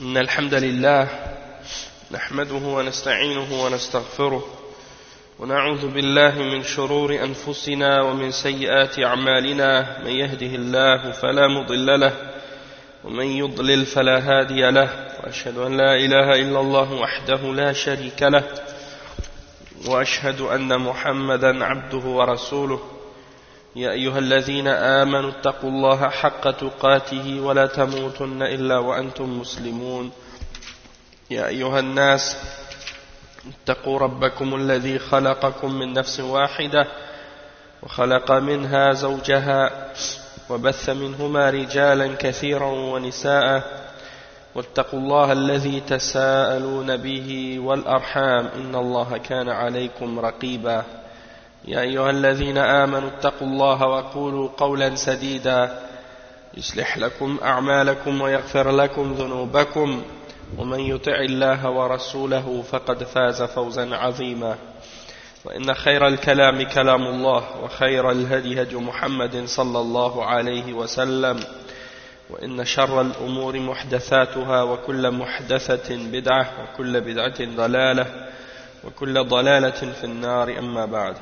إن الحمد لله نحمده ونستعينه ونستغفره ونعوذ بالله من شرور أنفسنا ومن سيئات أعمالنا من يهده الله فلا مضل له ومن يضلل فلا هادي له وأشهد أن لا إله إلا الله وحده لا شريك له وأشهد أن محمدا عبده ورسوله يا أيها الذين آمنوا اتقوا الله حق تقاته ولا تموتن إلا وأنتم مسلمون يا أيها الناس اتقوا ربكم الذي خلقكم من نفس واحدة وخلق منها زوجها وبث منهما رجالا كثيرا ونساء واتقوا الله الذي تساءلون به والأرحام إن الله كان عليكم رقيبا يا أيها الذين آمنوا اتقوا الله وقولوا قولا سديدا يصلح لكم أعمالكم ويغفر لكم ذنوبكم ومن يطع الله ورسوله فقد فاز فوزا عظيما وإن خير الكلام كلام الله وخير الهدي هدي محمد صلى الله عليه وسلم وإن شر الأمور محدثاتها وكل محدثة بدعة وكل بدعة ضلالة وكل ضلالة في النار أما بعد.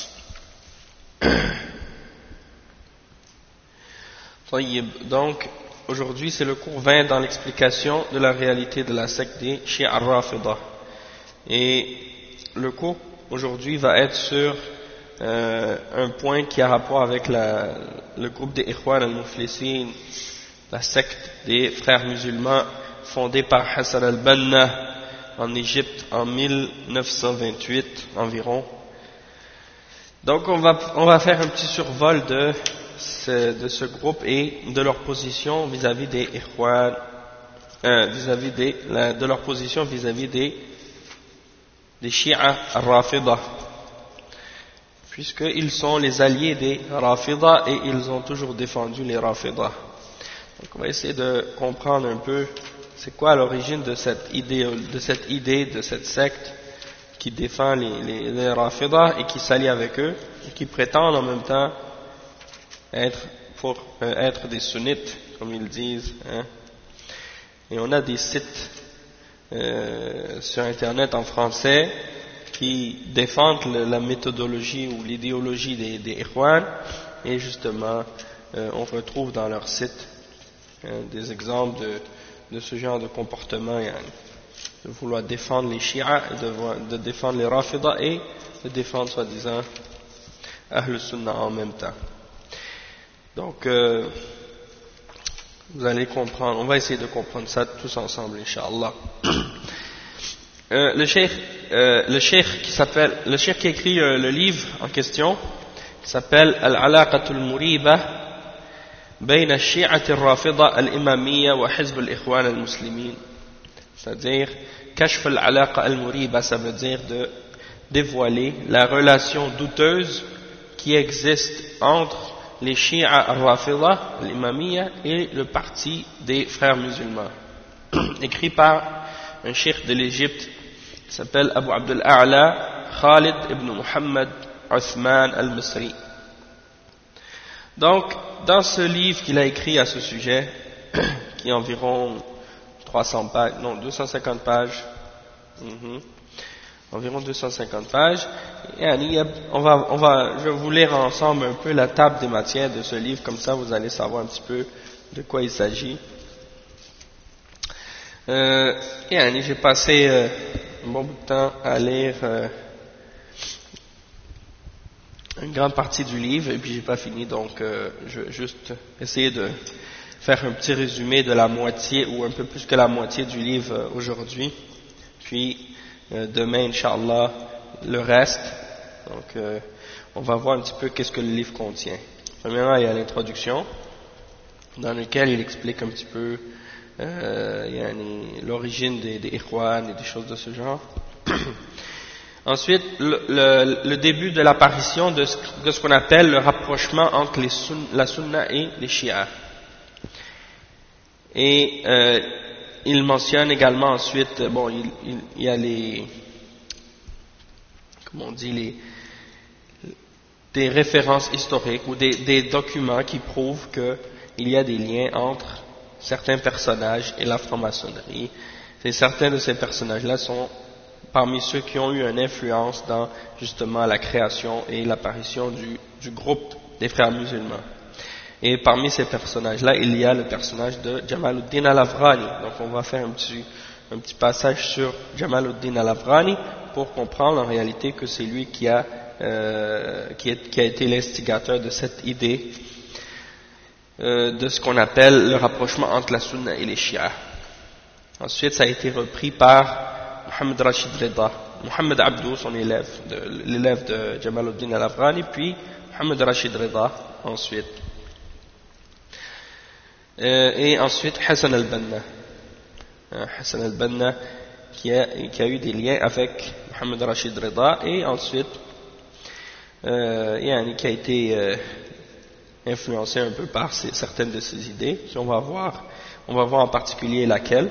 Donc aujourd'hui c'est le cours 20 dans l'explication de la réalité de la secte des Shia al-Rafida. Et le cours aujourd'hui va être sur un point qui a rapport avec le groupe des Ikhwan al-Muflisin, la secte des frères musulmans fondée par Hassan al-Banna en Égypte en 1928 environ. Donc on va faire un petit survol de ce groupe et de leur position vis-à-vis des Ikhwan, de leur position vis-à-vis des Shia al-Rafida, puisqu'ils sont les alliés des Rafida et ils ont toujours défendu les Rafida. Donc on va essayer de comprendre un peu c'est quoi l'origine de cette idée, de cette secte qui défend les Rafida et qui s'allie avec eux et qui prétendent en même temps être des sunnites, comme ils disent. Hein. Et on a des sites sur internet en français qui défendent la méthodologie ou l'idéologie des Ikhwan, et justement on retrouve dans leur site des exemples de ce genre de comportement, de vouloir défendre les Shia, de défendre les Rafida et de défendre soi-disant Ahl Sunnah en même temps. Donc vous allez comprendre, on va essayer de comprendre ça tous ensemble, Inch'Allah. Le cheikh qui écrit le livre en question, qui s'appelle Al-Alaqatul Muriba بين الشيعة الرافضة الإمامية وحزب الإخوان المسلمين, c'est-à-dire كشف العلاقة المريبة, ça veut dire de dévoiler la relation douteuse qui existe entre les Shia al-Rafida al-Imamiyya et le parti des frères musulmans, écrit par un cheikh de l'Égypte qui s'appelle Abu Abdul A'la Khalid ibn Muhammad Uthman al-Misri. Donc, dans ce livre qu'il a écrit à ce sujet, qui est environ 250 pages, environ 250 pages, je vais vous lire ensemble un peu la table des matières de ce livre, comme ça vous allez savoir un petit peu de quoi il s'agit. J'ai passé un bon bout de temps à lire une grande partie du livre et puis j'ai pas fini, donc je vais juste essayer de faire un petit résumé de la moitié ou un peu plus que la moitié du livre aujourd'hui, puis demain Inch'Allah le reste. Donc on va voir un petit peu qu'est-ce que le livre contient. Premièrement, il y a l'introduction dans laquelle il explique un petit peu l'origine des Ikhwan et des choses de ce genre. Ensuite, le début de l'apparition de ce qu'on appelle le rapprochement entre la Sunna et les Shia. Et il mentionne également ensuite, il y a des références historiques ou des documents qui prouvent qu'il y a des liens entre certains personnages et la franc-maçonnerie. Et certains de ces personnages-là sont parmi ceux qui ont eu une influence dans justement la création et l'apparition du groupe des frères musulmans. Et parmi ces personnages-là, il y a le personnage de Jamaluddin al-Afghani. Donc on va faire un petit passage sur Jamaluddin al-Afghani pour comprendre en réalité que c'est lui qui a été l'instigateur de cette idée de ce qu'on appelle le rapprochement entre la Sunna et les Shia. Ensuite, ça a été repris par Mohammed Rashid Rida, Mohammed Abdou, son élève de Jamaluddin al-Afghani, puis Mohammed Rashid Rida ensuite. Et ensuite Hassan al-Banna. Hassan al-Banna qui a eu des liens avec Mohammed Rashid Rida et ensuite qui a été influencé un peu par certaines de ses idées. On va voir en particulier laquelle.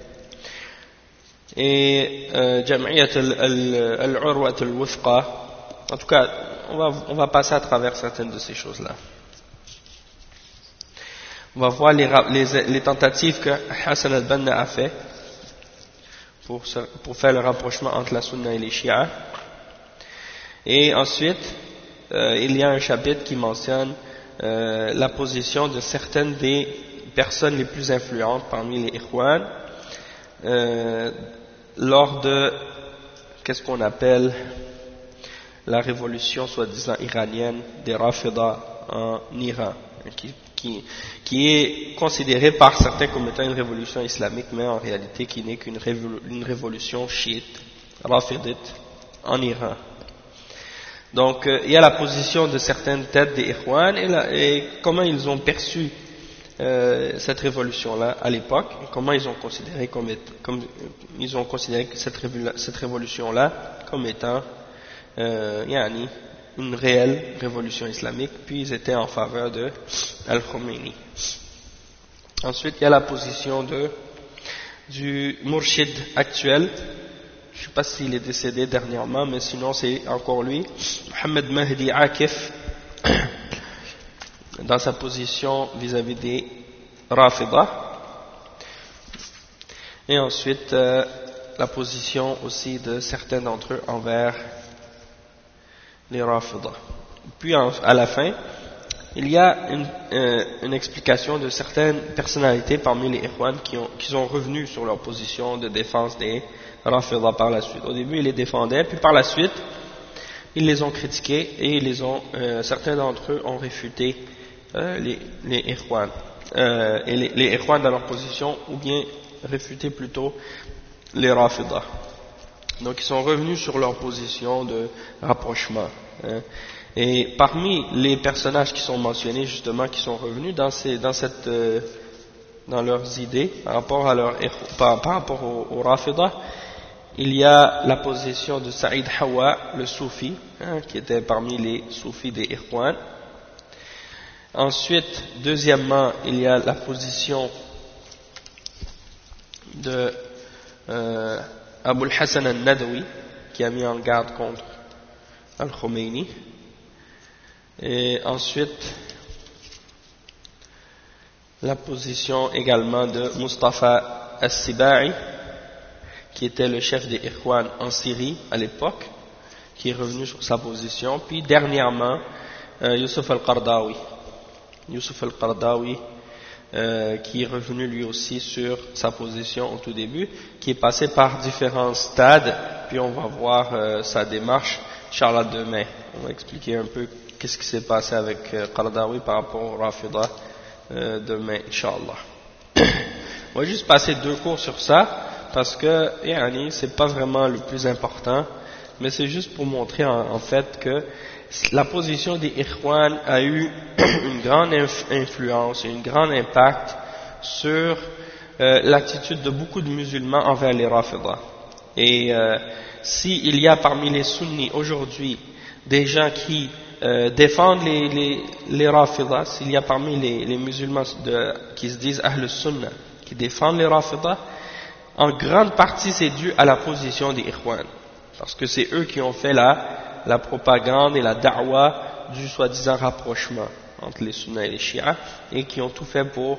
Et Jam'iyat al-Urwat al-Wufqa. En tout cas, on va passer à travers certaines de ces choses-là. On va voir les tentatives que Hassan al-Banna a fait pour faire le rapprochement entre la Sunna et les Shia. Et ensuite, il y a un chapitre qui mentionne la position de certaines des personnes les plus influentes parmi les Ikhwan lors de qu'est-ce qu'on appelle la révolution soi-disant iranienne des Rafida en Iran, qui est considérée par certains comme étant une révolution islamique, mais en réalité qui n'est qu'une révolution chiite, rafidite, en Iran. Donc il y a la position de certaines têtes des Ikhwan et comment ils ont perçu cette révolution-là à l'époque, et comment ils ont considéré cette révolution-là comme étant une réelle révolution islamique, puis ils étaient en faveur de Al-Khomeini. Ensuite, il y a la position du Murshid actuel, je ne sais pas s'il est décédé dernièrement, mais sinon c'est encore lui, Mohammed Mahdi Akif, dans sa position vis-à-vis des Rafida. Et ensuite, la position aussi de certains d'entre eux envers les Rafida. Puis à la fin, il y a une explication de certaines personnalités parmi les Ikhwan qui sont revenus sur leur position de défense des Rafida par la suite. Au début, ils les défendaient, puis par la suite, ils les ont critiqués et certains d'entre eux ont réfuté les Ikhwan. Et les Ikhwan dans leur position, ou bien réfuté plutôt les Rafida. Donc ils sont revenus sur leur position de rapprochement. Et parmi les personnages qui sont mentionnés justement, qui sont revenus dans leurs idées par rapport aux Rafida, il y a la position de Saïd Hawa, le Soufi, qui était parmi les Soufis des Ikhwan. Ensuite, deuxièmement, il y a la position de Abul Hassan al-Nadawi, qui a mis en garde contre Al-Khomeini. Et ensuite, la position également de Mustafa al-Sibai, qui était le chef des Ikhwan en Syrie à l'époque, qui est revenu sur sa position. Puis dernièrement, Youssef al-Qardawi. Youssef al-Qardawi, qui est revenu lui aussi sur sa position au tout début, qui est passé par différents stades, puis on va voir sa démarche, Inch'Allah, demain. On va expliquer un peu qu'est-ce qui s'est passé avec Qardawi par rapport au Rafida demain, Inch'Allah. On va juste passer 2 cours sur ça, parce que c'est pas vraiment le plus important, mais c'est juste pour montrer en fait que la position des Ikhwan a eu une grande influence et un grand impact sur l'attitude de beaucoup de musulmans envers les Rafida. Et s'il y a parmi les sunnis aujourd'hui des gens qui défendent les Rafida, s'il y a parmi les musulmans qui se disent Ahl Sunnah, qui défendent les Rafida, en grande partie c'est dû à la position des Ikhwan, parce que c'est eux qui ont fait la propagande et la da'wa du soi-disant rapprochement entre les Sunnis et les Shia, et qui ont tout fait pour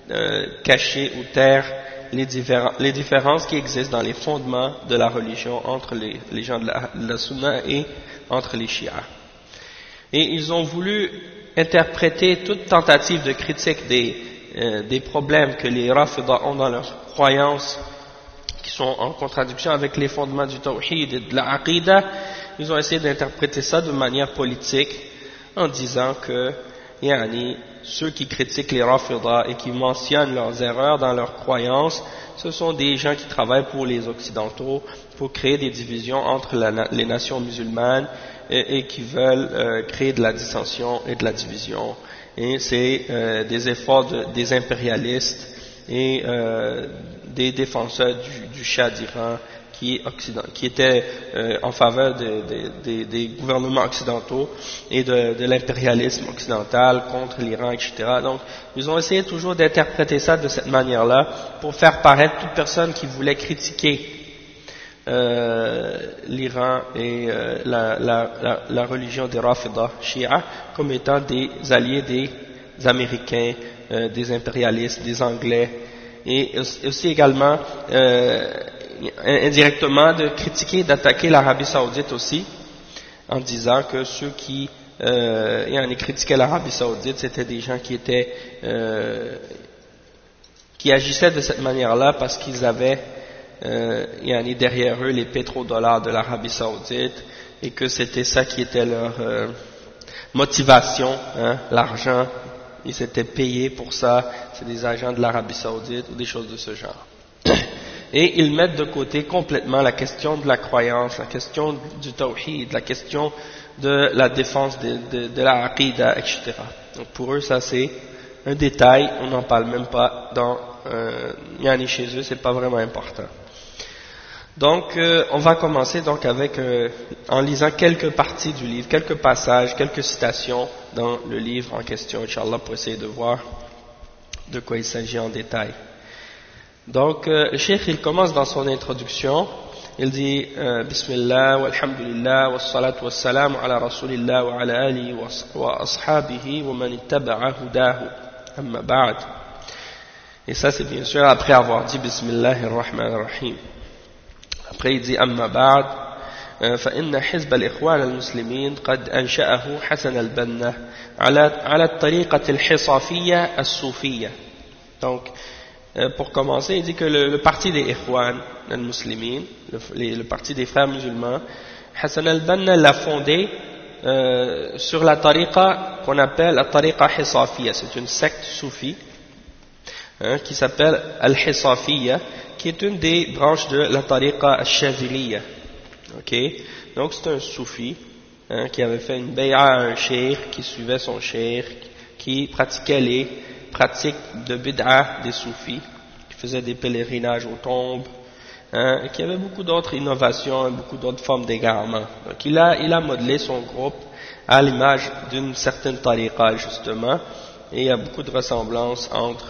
cacher ou taire les différences qui existent dans les fondements de la religion entre les gens de la Sunna et entre les Shia. Et ils ont voulu interpréter toute tentative de critique des problèmes que les Rafida ont dans leurs croyances, qui sont en contradiction avec les fondements du Tawhid et de la Aqida. Ils ont essayé d'interpréter ça de manière politique en disant que ceux qui critiquent les Rafida et qui mentionnent leurs erreurs dans leurs croyances, ce sont des gens qui travaillent pour les Occidentaux, pour créer des divisions entre les nations musulmanes et qui veulent créer de la dissension et de la division. Et c'est des efforts des impérialistes et des défenseurs du Shah d'Iran qui étaient en faveur des gouvernements occidentaux et de l'impérialisme occidental contre l'Iran, etc. Donc, ils ont essayé toujours d'interpréter ça de cette manière-là pour faire paraître toute personne qui voulait critiquer l'Iran et la religion des Rafida, Shia, comme étant des alliés des Américains, des impérialistes, des Anglais, et aussi également indirectement de critiquer, d'attaquer l'Arabie Saoudite aussi, en disant que ceux qui critiquaient l'Arabie Saoudite, c'était des gens qui agissaient de cette manière-là parce qu'ils avaient derrière eux les pétrodollars de l'Arabie Saoudite, et que c'était ça qui était leur motivation, l'argent, ils s'étaient payés pour ça, c'est des agents de l'Arabie Saoudite ou des choses de ce genre. Et ils mettent de côté complètement la question de la croyance, la question du tawhid, la question de la défense de la aqida, etc. Donc pour eux, ça c'est un détail, on n'en parle même pas chez eux, c'est pas vraiment important. Donc on va commencer donc en lisant quelques parties du livre, quelques passages, quelques citations dans le livre en question, Inch'Allah, pour essayer de voir de quoi il s'agit en détail. Donc, le cheikh, il commence dans son introduction, il dit Bismillah, walhamdulillah, wassalatu wassalamu ala rasulillah wa ala alihi wa ashabihi wa man ittaba'a hudahu, amma ba'd. Et ça, c'est bien sûr après avoir dit Bismillahir Rahmanir Rahim. Après, il dit Amma ba'd, فإن حزب الإخوان المسلمين قد أنشأه حسن البنا على الطريقة الحصافية الصوفية. Donc, pour commencer, il dit que le parti des Ikhwan al-Muslimin, le parti des frères musulmans, Hassan al-Banna l'a fondé sur la tariqa qu'on appelle la tariqa Hisafiya. C'est une secte soufie qui s'appelle al-Hisafiya, qui est une des branches de la tariqa al-Shadhiliya. Donc c'est un soufi qui avait fait une bay'a à un cheikh, qui suivait son cheikh, qui pratiquait les pratiques de bid'a des soufis, qui faisait des pèlerinages aux tombes, et qui avait beaucoup d'autres innovations et beaucoup d'autres formes d'égarement. Donc il a modelé son groupe à l'image d'une certaine tariqa justement, et il y a beaucoup de ressemblances entre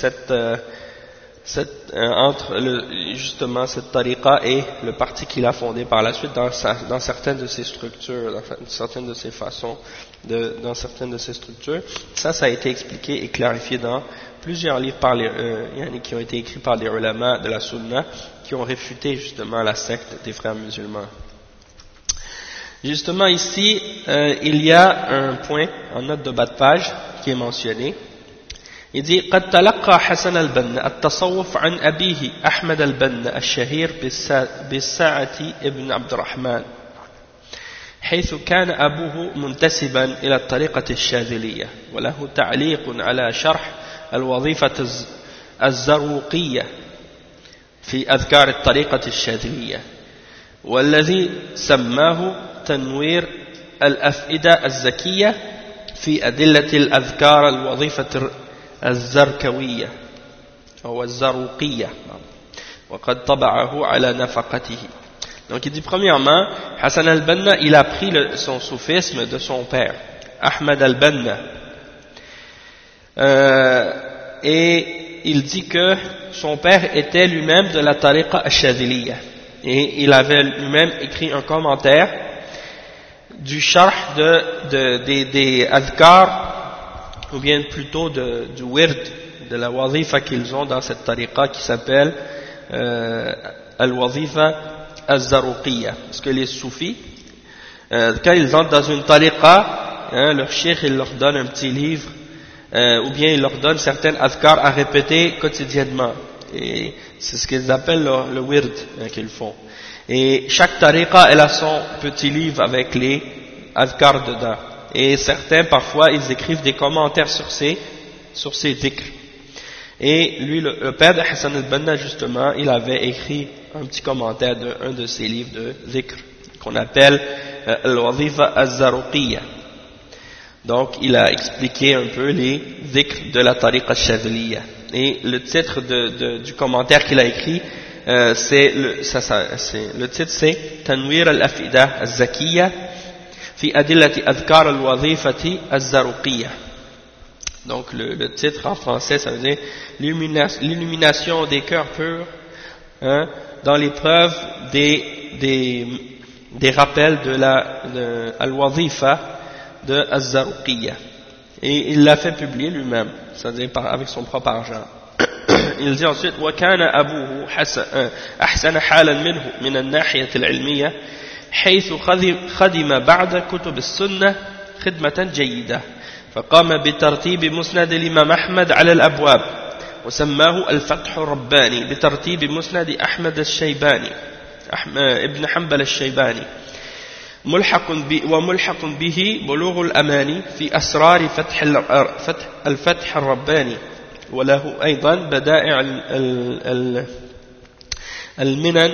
justement cette tariqa et le parti qu'il a fondé par la suite dans certaines de ses structures, dans certaines de ses façons, dans certaines de ses structures. Ça a été expliqué et clarifié dans plusieurs livres qui ont été écrits par des ulama de la sunna, qui ont réfuté justement la secte des frères musulmans. Justement ici, il y a un point en note de bas de page qui est mentionné. Il dit قد تلقى حسن البنا التصوف عن أبيه أحمد البنا الشهير بالساعة ابن عبد الرحمن، حيث كان أبوه منتسبا إلى الطريقة الشاذلية، وله تعليق على شرح الوظيفة الزروقية في أذكار الطريقة الشاذلية، والذي سماه تنوير الأفئدة الزكية في أدلة الأذكار الوظيفة الزركوية أو الزروقية، وقد طبعه على نفقته. Donc il dit premièrement, Hassan al-Banna, il a pris son soufisme de son père, Ahmad al-Banna, et il dit que son père était lui-même de la tariqa al-Shadhiliya, et il avait lui-même écrit un commentaire du sharh des adhkar, ou bien plutôt du wird de la wazifa qu'ils ont dans cette tariqa qui s'appelle al-wazifa az-zaruqiyya. Parce que les soufis, quand ils entrent dans une tariqa, leur cheikh il leur donne un petit livre, ou bien il leur donne certaines adhkar à répéter quotidiennement. Et c'est ce qu'ils appellent le wird qu'ils font. Et chaque tariqa elle a son petit livre avec les adhkar dedans. Et certains parfois ils écrivent des commentaires sur ces dhikrs. Et lui le père de Hassan al-Banna justement il avait écrit un petit commentaire d'un de ses livres de dhikr qu'on appelle al-wazifa az-zaruqiyya. Donc il a expliqué un peu les dhikrs de la tariqa al-shadhiliyya. Et le titre du commentaire qu'il a écrit, le titre c'est Tanwir al-Afida al-Zakiyya fi adillati adhkar al-wazifati al-Zaruqiyya. Donc le titre en français ça veut dire l'illumination des cœurs purs dans l'épreuve des rappels de al-Wazifa de al-Zaruqiyya. Et il l'a fait publier lui-même, c'est-à-dire avec son propre argent. Il dit ensuite وكان أبوه أحسن حالا منه من الناحية العلمية حيث خدم بعد كتب السنة خدمة جيدة فقام بترتيب مسند الإمام أحمد على الأبواب وسماه الفتح الرباني بترتيب مسند أحمد الشيباني ابن حنبل الشيباني وملحق به بلوغ الأماني في أسرار الفتح الرباني وله أيضا بدائع المنن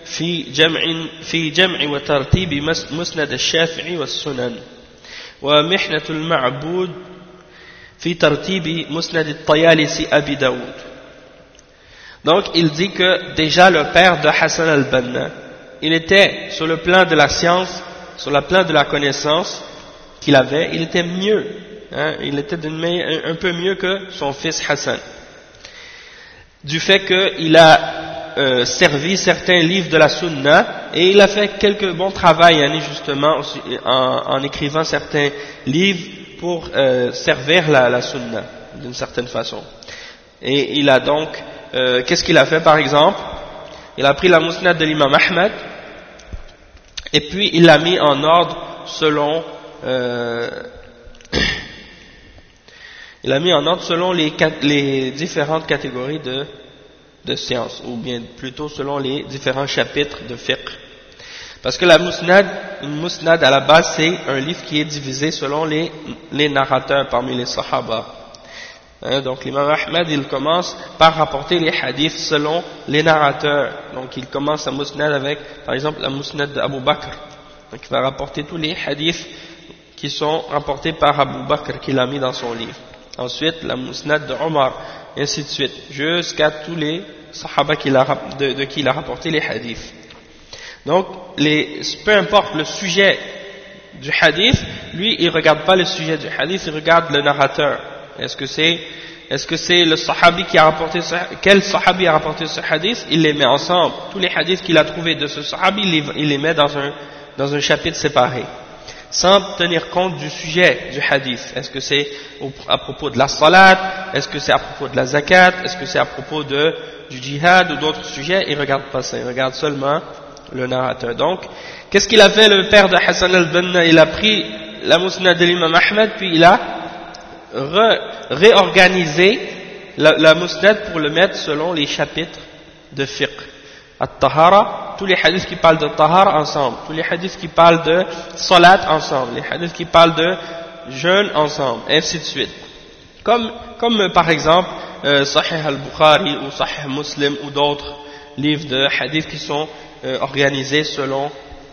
في جمع وترتيب مسند الشافعي والسنن ومحنة المعبود في ترتيب مسند الطيالسي أبي داود. Donc il dit que déjà le père de Hassan al-Banna il était sur le plan de la science, sur le plan de la connaissance qu'il avait, il était mieux, il était un peu mieux que son fils Hassan. Du fait qu'il a servi certains livres de la Sunna et il a fait quelques bons travail justement en écrivant certains livres pour servir la Sunna d'une certaine façon. Et il a donc, qu'est-ce qu'il a fait par exemple? Il a pris la Musnad de l'imam Ahmad et puis il l'a mis en ordre selon les différentes catégories de sciences, ou bien plutôt selon les différents chapitres de fiqh. Parce que une musnad à la base c'est un livre qui est divisé selon les narrateurs parmi les sahaba. Donc l'imam Ahmad il commence par rapporter les hadiths selon les narrateurs. Donc il commence la musnad avec par exemple la musnad d'Abu Bakr. Donc il va rapporter tous les hadiths qui sont rapportés par Abu Bakr qu'il a mis dans son livre. Ensuite la musnad de Omar et ainsi de suite jusqu'à tous les sahaba de qui il a rapporté les hadiths. Donc peu importe le sujet du hadith, lui il regarde pas le sujet du hadith, il regarde le narrateur. Est-ce que c'est le sahabi qui a rapporté quel sahabi a rapporté ce hadith? Il les met ensemble. Tous les hadiths qu'il a trouvés de ce sahabi, il les met dans un chapitre séparé, sans tenir compte du sujet du hadith. Est-ce que c'est à propos de la salat? Est-ce que c'est à propos de la zakat? Est-ce que c'est à propos du djihad ou d'autres sujets? Il regarde pas ça, il regarde seulement le narrateur. Donc, qu'est-ce qu'il a fait le père de Hassan al-Banna? Il a pris la musnad de l'imam Ahmad, puis il a réorganiser la musnad pour le mettre selon les chapitres de fiqh. At-tahara, tous les hadiths qui parlent de tahara ensemble, tous les hadiths qui parlent de salat ensemble, les hadiths qui parlent de jeûne ensemble, ainsi de suite. Comme par exemple Sahih al-Bukhari ou Sahih Muslim ou d'autres livres de hadiths qui sont organisés selon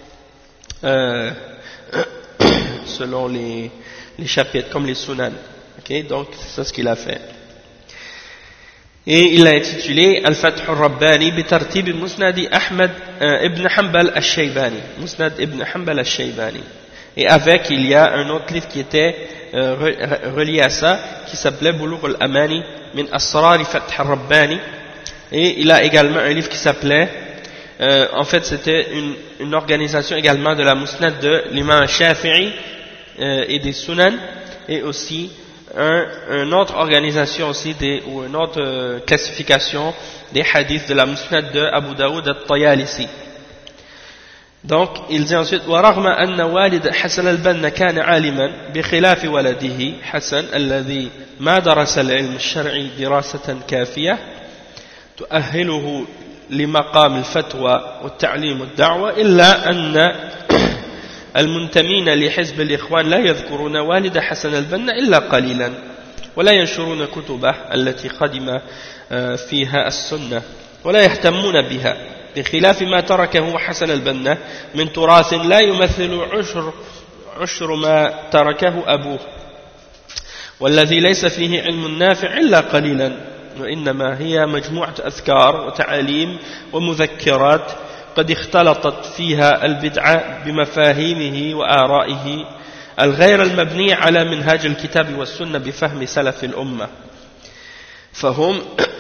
les chapitres, comme les sunan. Ok, donc c'est ça ce qu'il a fait. Et il l'a intitulé Al-Fath al-Rabbani bi tartib Musnad Ahmad ibn Hanbal al-Shaybani. Musnad ibn Hanbal al-Shaybani. Et avec, il y a un autre livre qui était relié à ça, qui s'appelait Bulugh al-Amani min Asrar Fath al-Rabbani. Et il a également un livre qui s'appelait, en fait c'était une organisation également de la Musnad de l'imam Shafi'i et des Sunan, et aussi une autre organisation aussi, ou une autre classification des hadiths de la Musnad de Abu Daoud al-Tayalisi. Donc, il dit ensuite ورغم أن والد حسن البنا كان عالما بخلاف ولده حسن الذي ما درس العلم الشرعي دراسة كافية تؤهله لمقام الفتوى والتعليم والدعوة إلا أن المنتمين لحزب الإخوان لا يذكرون والد حسن البنا إلا قليلا ولا ينشرون كتبه التي قدم فيها السنة ولا يهتمون بها بخلاف ما تركه حسن البنا من تراث لا يمثل عشر ما تركه أبوه والذي ليس فيه علم نافع إلا قليلا وإنما هي مجموعة أذكار وتعاليم ومذكرات قد اختلطت فيها البدعة بمفاهيمه وآرائه الغير المبنية على منهاج الكتاب والسنة بفهم سلف الأمة فهم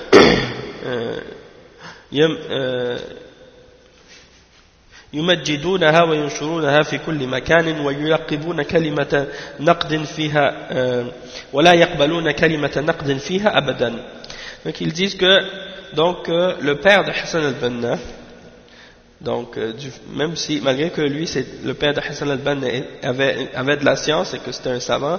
يمجدونها وينشرونها في كل مكان ويلقبون كلمة نقد فيها ولا يقبلون كلمة نقد فيها أبدا. Donc ils disent que le père de Hassan al-Banna, même si malgré que lui le père de Hassan al-Banna avait de la science et que c'était un savant,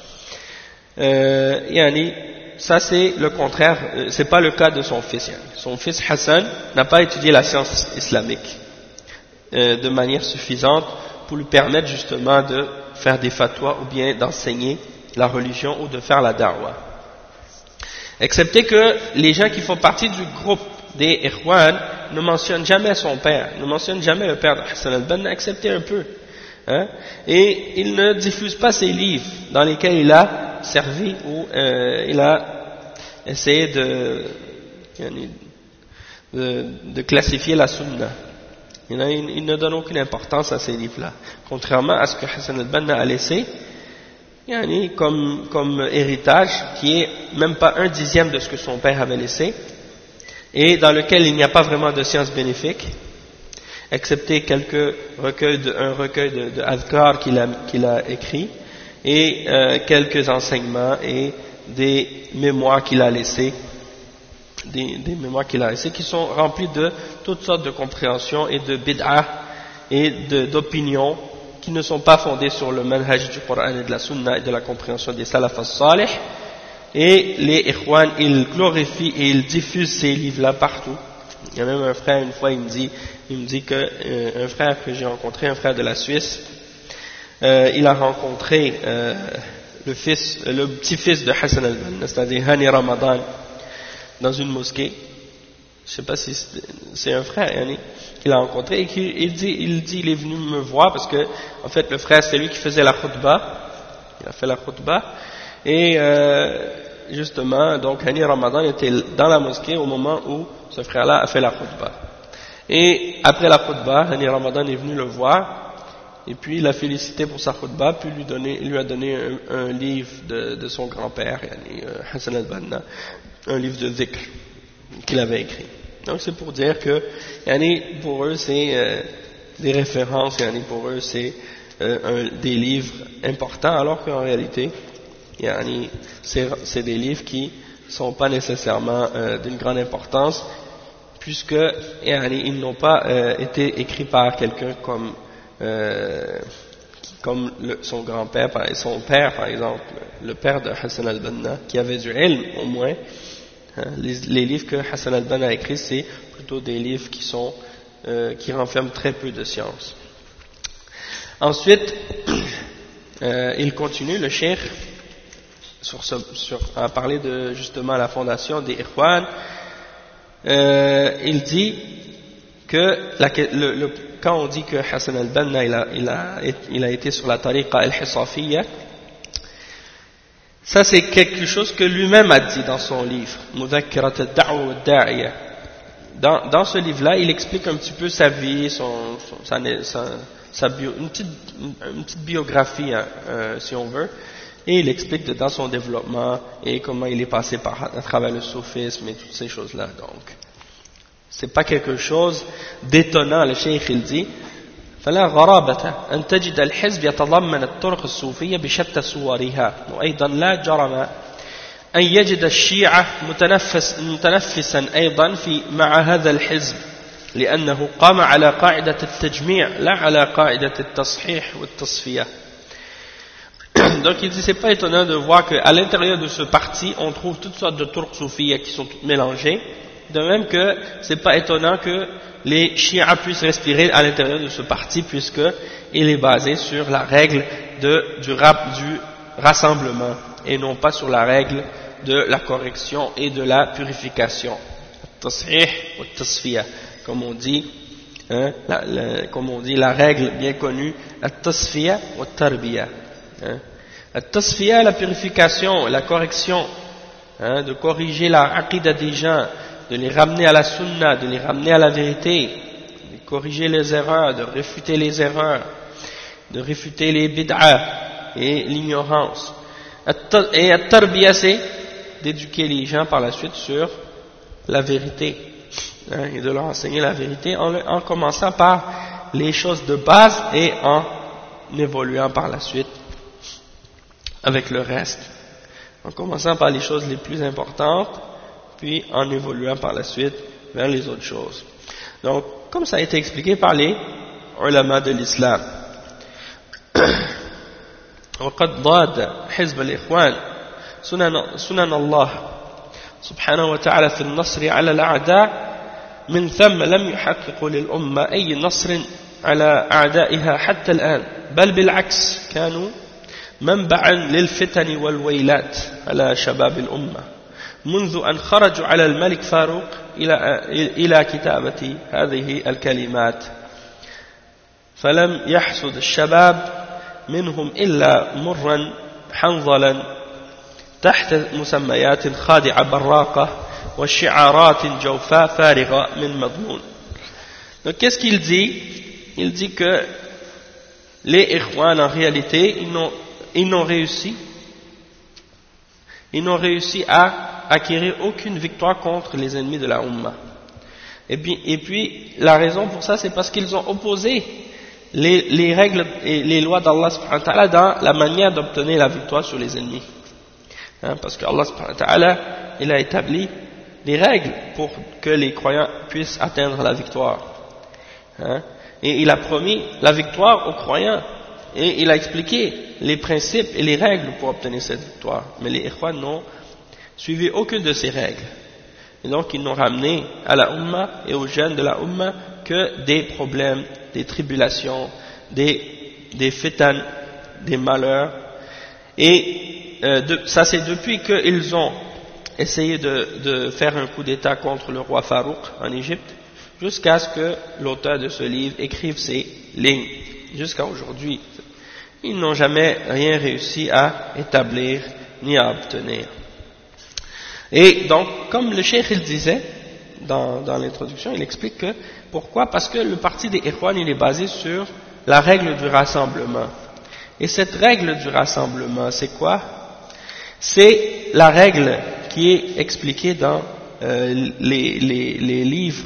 ça c'est le contraire, c'est pas le cas de son fils. Son fils Hassan n'a pas étudié la science islamique de manière suffisante pour lui permettre justement de faire des fatwas ou bien d'enseigner la religion ou de faire la da'wah. Excepté que les gens qui font partie du groupe des Ikhwan ne mentionnent jamais son père, ne mentionnent jamais le père de Hassan al-Banna, excepté un peu. Et il ne diffuse pas ses livres dans lesquels il a servi ou il a essayé de classifier la sunna. Il ne donne aucune importance à ces livres-là, contrairement à ce que Hassan al-Banna a laissé comme héritage, qui est même pas 1/10 de ce que son père avait laissé, et dans lequel il n'y a pas vraiment de science bénéfique, excepté un recueil de adhkar qu'il a écrit, et quelques enseignements et des mémoires qu'il a laissés, qui sont remplis de toutes sortes de compréhensions et de bid'ah et d'opinions qui ne sont pas fondées sur le manhaj du Coran et de la Sunna et de la compréhension des salaf as-salih. Et les Ikhwan, ils glorifient et ils diffusent ces livres-là partout. Il y a même un frère, une fois, il me dit que un frère que j'ai rencontré, un frère de la Suisse, il a rencontré le petit-fils de Hassan al-Banna, c'est-à-dire Hani Ramadan, dans une mosquée. Je ne sais pas si c'est un frère qu'il a rencontré, et il est venu me voir parce que en fait le frère c'est lui qui faisait la khutbah, il a fait la khutbah, et justement donc Hani Ramadan était dans la mosquée au moment où ce frère-là a fait la khutbah, et après la khutbah Hani Ramadan est venu le voir et puis il l'a félicité pour sa khutbah, puis il lui a donné un livre de son grand-père Hassan al-Banna, un livre de dhikr qu'il avait écrit. Donc c'est pour dire que pour eux c'est des références, pour eux c'est des livres importants, alors qu'en réalité c'est des livres qui ne sont pas nécessairement d'une grande importance, puisque ils n'ont pas été écrits par quelqu'un comme son grand-père, son père par exemple, le père de Hassan al-Banna, qui avait du ilm au moins. Les livres que Hassan al-Banna a écrits, c'est plutôt des livres qui renferment très peu de science. Ensuite, il continue, le cheikh, à parler de justement la fondation des Ikhwan. Il dit que quand on dit que Hassan al-Banna il a été sur la tariqa al-Hisafiyya, ça c'est quelque chose que lui-même a dit dans son livre Mudhakkirat ad-Da'wa wad-Da'iya. Dans ce livre-là, il explique un petit peu sa vie, une petite biographie, si on veut, et il explique dans son développement et comment il est passé à travers le soufisme et toutes ces choses-là. Donc, c'est pas quelque chose d'étonnant, le cheikh il dit, فلا غرابة أن تجد الحزب يتضمن الطرق الصوفية بشتى صورها وأيضا لا جرم أن يجد الشيعة متنفسا أيضا مع هذا الحزب لأنه قام على قاعدة التجميع لا على قاعدة التصحيح والتصفية. Donc il dit c'est pas étonnant de voir qu'à l'intérieur de ce parti on trouve toutes sortes de turcs soufis qui sont toutes mélangées, de même que c'est pas étonnant que les chiites puissent respirer à l'intérieur de ce parti puisque il est basé sur la règle du rassemblement et non pas sur la règle de la correction et de la purification. Tas'ih ou tasfiya, comme on dit, la règle bien connue, la tasfiya ou tarbiya. La tasfiya, la purification, la correction, de corriger la aqida des gens, de les ramener à la sunna, de les ramener à la vérité, de corriger les erreurs, de réfuter les erreurs, de réfuter les bid'ah et l'ignorance. Et la tarbiya, c'est d'éduquer les gens par la suite sur la vérité, et de leur enseigner la vérité en commençant par les choses de base et en évoluant par la suite avec le reste, en commençant par les choses les plus importantes puis en évoluant par la suite vers les autres choses. Donc comme ça a été expliqué par les ulama de l'islam. وقد ضاد حزب الإخوان سنن الله سبحانه وتعالى في النصر على الأعداء من ثم لم يحققوا للأمة أي نصر على أعدائها حتى الآن بل بالعكس كانوا منبعا للفتن والويلات على شباب الأمة منذ أن خرجوا على الملك فاروق إلى كتابة هذه الكلمات فلم يحسد الشباب منهم إلا مرا حنظلا تحت مسميات خادعة براقة وشعارات جوفاء فارغة من مضمون. Donc qu'est-ce qu'il dit? Il dit que les Ikhwan en réalité ils n'ont réussi à acquérir aucune victoire contre les ennemis de la Ummah. Et puis la raison pour ça c'est parce qu'ils ont opposé les règles et les lois d'Allah subhanahu wa ta'ala dans la manière d'obtenir la victoire sur les ennemis. Parce que Allah subhanahu wa ta'ala il a établi des règles pour que les croyants puissent atteindre la victoire. Et il a promis la victoire aux croyants et il a expliqué les principes et les règles pour obtenir cette victoire. Mais les Ikhwan n'ont suivi aucune de ces règles. Et donc ils n'ont ramené à la Ummah et aux jeunes de la Ummah que des problèmes, des tribulations, des fitan, des malheurs. Et ça c'est depuis qu'ils ont essayé de faire un coup d'état contre le roi Farouk en Égypte, jusqu'à ce que l'auteur de ce livre écrive ces lignes. Jusqu'à aujourd'hui, ils n'ont jamais rien réussi à établir ni à obtenir. Et donc, comme le cheikh il disait dans l'introduction, il explique que pourquoi? Parce que le parti des Ikhwan il est basé sur la règle du rassemblement. Et cette règle du rassemblement, c'est quoi? C'est la règle qui est expliquée dans les livres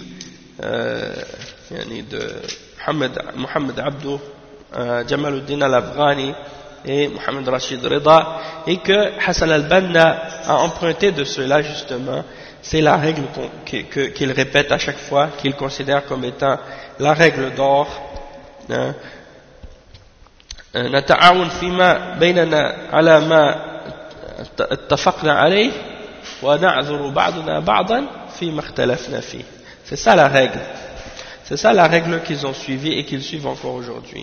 de Mohamed Abdou, Jamaluddin al-Afghani et Mohamed Rashid Rida, et que Hassan al-Banna a emprunté de cela justement. C'est la règle qu'il répète à chaque fois, qu'il considère comme étant la règle d'or. نتعاون فيما بيننا على ما اتفقنا عليه ونعذر بعضنا بعضا فيما اختلفنا فيه. C'est ça la règle. C'est ça la règle qu'ils ont suivie et qu'ils suivent encore aujourd'hui.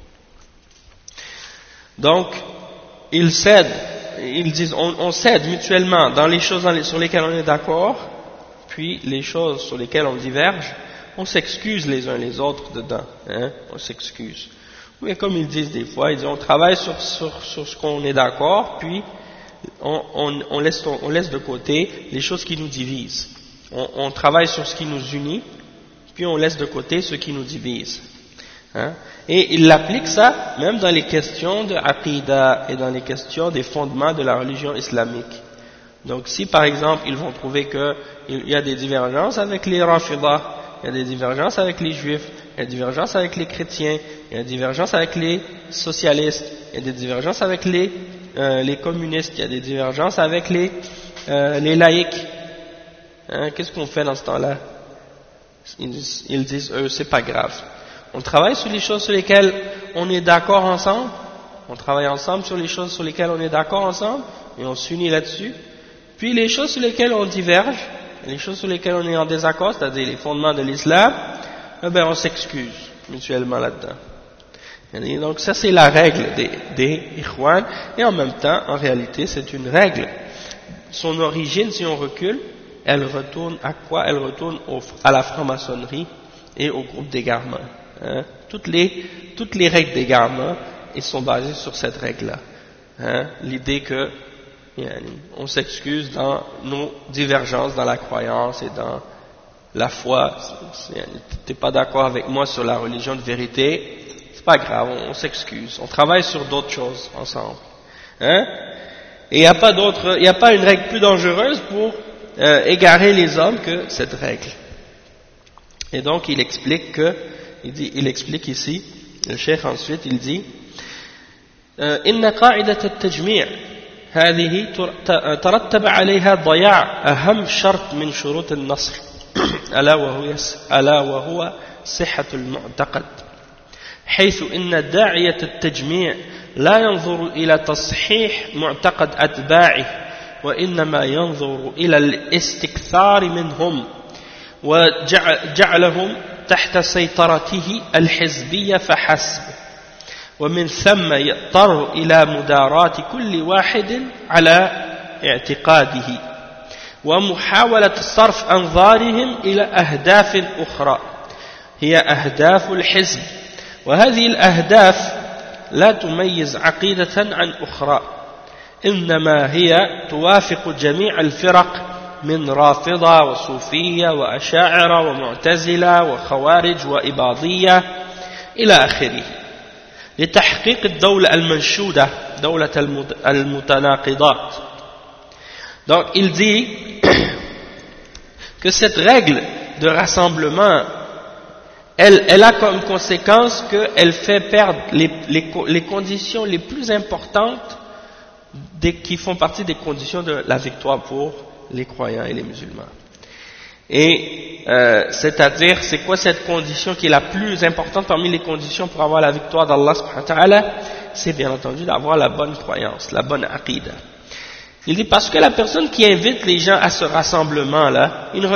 Donc, ils disent on cède mutuellement dans les choses sur lesquelles on est d'accord, puis les choses sur lesquelles on diverge, on s'excuse les uns les autres dedans, on s'excuse. Mais comme ils disent des fois, ils disent on travaille sur ce qu'on est d'accord, puis on laisse de côté les choses qui nous divisent. On travaille sur ce qui nous unit, puis on laisse de côté ce qui nous divise. Et ils l'appliquent ça même dans les questions de aqidah et dans les questions des fondements de la religion islamique. Donc si par exemple ils vont trouver qu'il y a des divergences avec les Rafidah, il y a des divergences avec les Juifs, il y a des divergences avec les chrétiens, il y a des divergences avec les socialistes, il y a des divergences avec les communistes, il y a des divergences avec les laïcs. Hein, qu'est-ce qu'on fait dans ce temps-là? Ils disent, c'est pas grave. On travaille sur les choses sur lesquelles on est d'accord ensemble, on travaille ensemble sur les choses sur lesquelles on est d'accord ensemble, et on s'unit là-dessus. Puis les choses sur lesquelles on diverge, les choses sur lesquelles on est en désaccord, c'est-à-dire les fondements de l'islam, on s'excuse mutuellement là-dedans. Et donc ça c'est la règle des Ikhwan, et en même temps, en réalité, c'est une règle. Son origine, si on recule, elle retourne à quoi? Elle retourne à la franc-maçonnerie et au groupe d'égarement. Hein? Toutes les règles d'égarement, elles sont basées sur cette règle-là. Hein? L'idée que on s'excuse dans nos divergences, dans la croyance et dans la foi. T'es pas d'accord avec moi sur la religion de vérité, c'est pas grave, on s'excuse. On travaille sur d'autres choses ensemble. Hein? Et il n'y a pas une règle plus dangereuse pour égarer les hommes que cette règle. Et donc il explique ici, le cheikh ensuite il dit إن قاعدة التجميع هذه ترتب عليها ضياع أهم شرط من شروط النصر ألا وهو صحة المعتقد حيث إن داعية التجميع لا ينظر إلى تصحيح معتقد أتباعه وإنما ينظر إلى الاستكثار منهم وجعلهم تحت سيطرته الحزبية فحسب ومن ثم يضطر إلى مداراة كل واحد على اعتقاده ومحاولة صرف أنظارهم إلى أهداف أخرى هي أهداف الحزب وهذه الأهداف لا تميز عقيدة عن أخرى إنما هي توافق جميع الفرق من رافضة وصوفية وأشاعرة ومعتزلة وخوارج وإباضية إلى آخره لتحقيق الدولة المنشودة دولة المتناقضات. Donc il dit que cette règle de rassemblement elle a comme conséquence qu'elle fait perdre les conditions les plus importantes qui font partie des conditions de la victoire pour les croyants et les musulmans. Et c'est-à-dire, c'est quoi cette condition qui est la plus importante parmi les conditions pour avoir la victoire d'Allah subhanahu wa ta'ala? C'est bien entendu d'avoir la bonne croyance, la bonne aqidah. Il dit parce que la personne qui invite les gens à ce rassemblement-là, il ne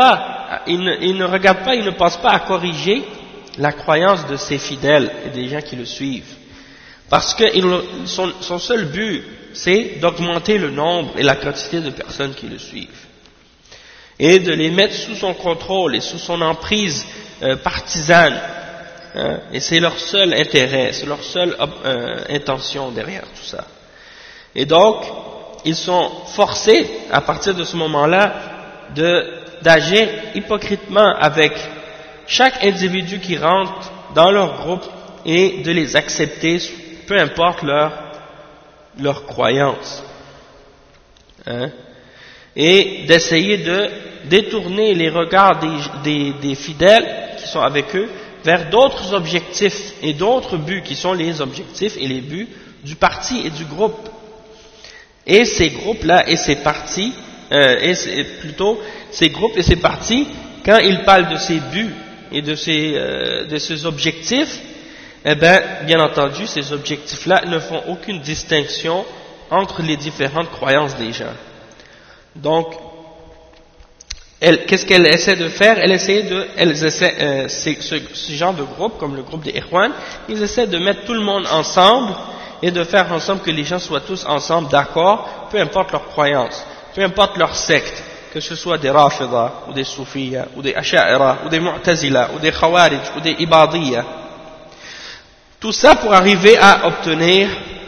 pense pas à corriger la croyance de ses fidèles et des gens qui le suivent. Parce que son seul but, c'est d'augmenter le nombre et la quantité de personnes qui le suivent. Et de les mettre sous son contrôle et sous son emprise partisane. Hein, et c'est leur seul intérêt, c'est leur seule intention derrière tout ça. Et donc, ils sont forcés, à partir de ce moment-là, d'agir hypocritement avec chaque individu qui rentre dans leur groupe et de les accepter, peu importe leur croyance. Hein, et d'essayer de détourner les regards des fidèles qui sont avec eux vers d'autres objectifs et d'autres buts qui sont les objectifs et les buts du parti et du groupe. Et ces groupes-là et ces partis, ces groupes et ces partis, quand ils parlent de ces buts et de ces objectifs, eh bien entendu, ces objectifs-là ne font aucune distinction entre les différentes croyances des gens. Donc, qu'est-ce qu'elle essaie de faire? Ce genre de groupe, comme le groupe des Ikhwan, ils essaient de mettre tout le monde ensemble et de faire ensemble que les gens soient tous ensemble d'accord, peu importe leur croyance, peu importe leur secte, que ce soit des Rafida, ou des Soufiyya, ou des Asha'ira, ou des Mu'tazila, ou des Khawarij, ou des Ibadiyya. Tout ça pour arriver à obtenir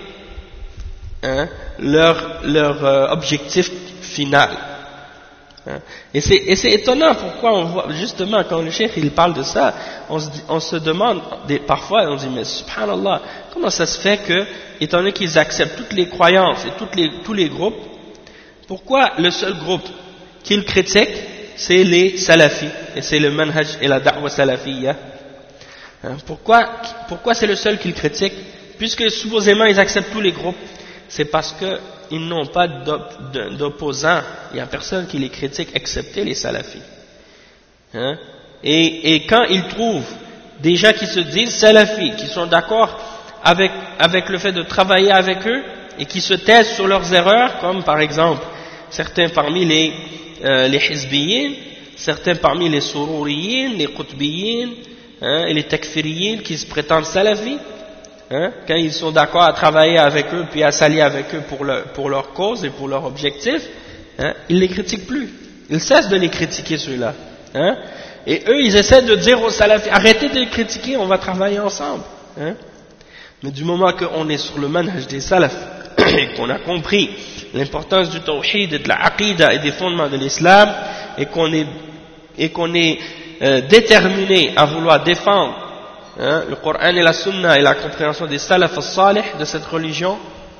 leur objectif final. Et c'est étonnant pourquoi on voit, justement, quand le cheikh il parle de ça, on se demande, parfois on dit, mais subhanallah, comment ça se fait que, étant donné qu'ils acceptent toutes les croyances et tous les groupes, pourquoi le seul groupe qu'ils critiquent, c'est les salafis, et c'est le manhaj et la da'wa salafiyya, Hein, pourquoi c'est le seul qu'ils critiquent? Puisque supposément ils acceptent tous les groupes, c'est parce qu'ils n'ont pas d'opposants. Il n'y a personne qui les critique excepté les salafis. Hein? Et quand ils trouvent des gens qui se disent salafis, qui sont d'accord avec le fait de travailler avec eux et qui se taisent sur leurs erreurs, comme par exemple certains parmi les hizbiyin, certains parmi les sururiyin, les qutbiyin, hein, et les takfiriyin qui se prétendent salafis, hein, quand ils sont d'accord à travailler avec eux puis à s'allier avec eux pour leur cause et pour leur objectif, hein, ils les critiquent plus, ils cessent de les critiquer ceux-là, hein, et eux ils essaient de dire aux salafis arrêtez de les critiquer, on va travailler ensemble, hein. Mais du moment qu'on est sur le manhaj des salafs et qu'on a compris l'importance du tawhid et de la aqida et des fondements de l'islam et qu'on est déterminé à vouloir défendre, hein, le Coran et la Sunna et la compréhension des salaf as-salih de cette religion,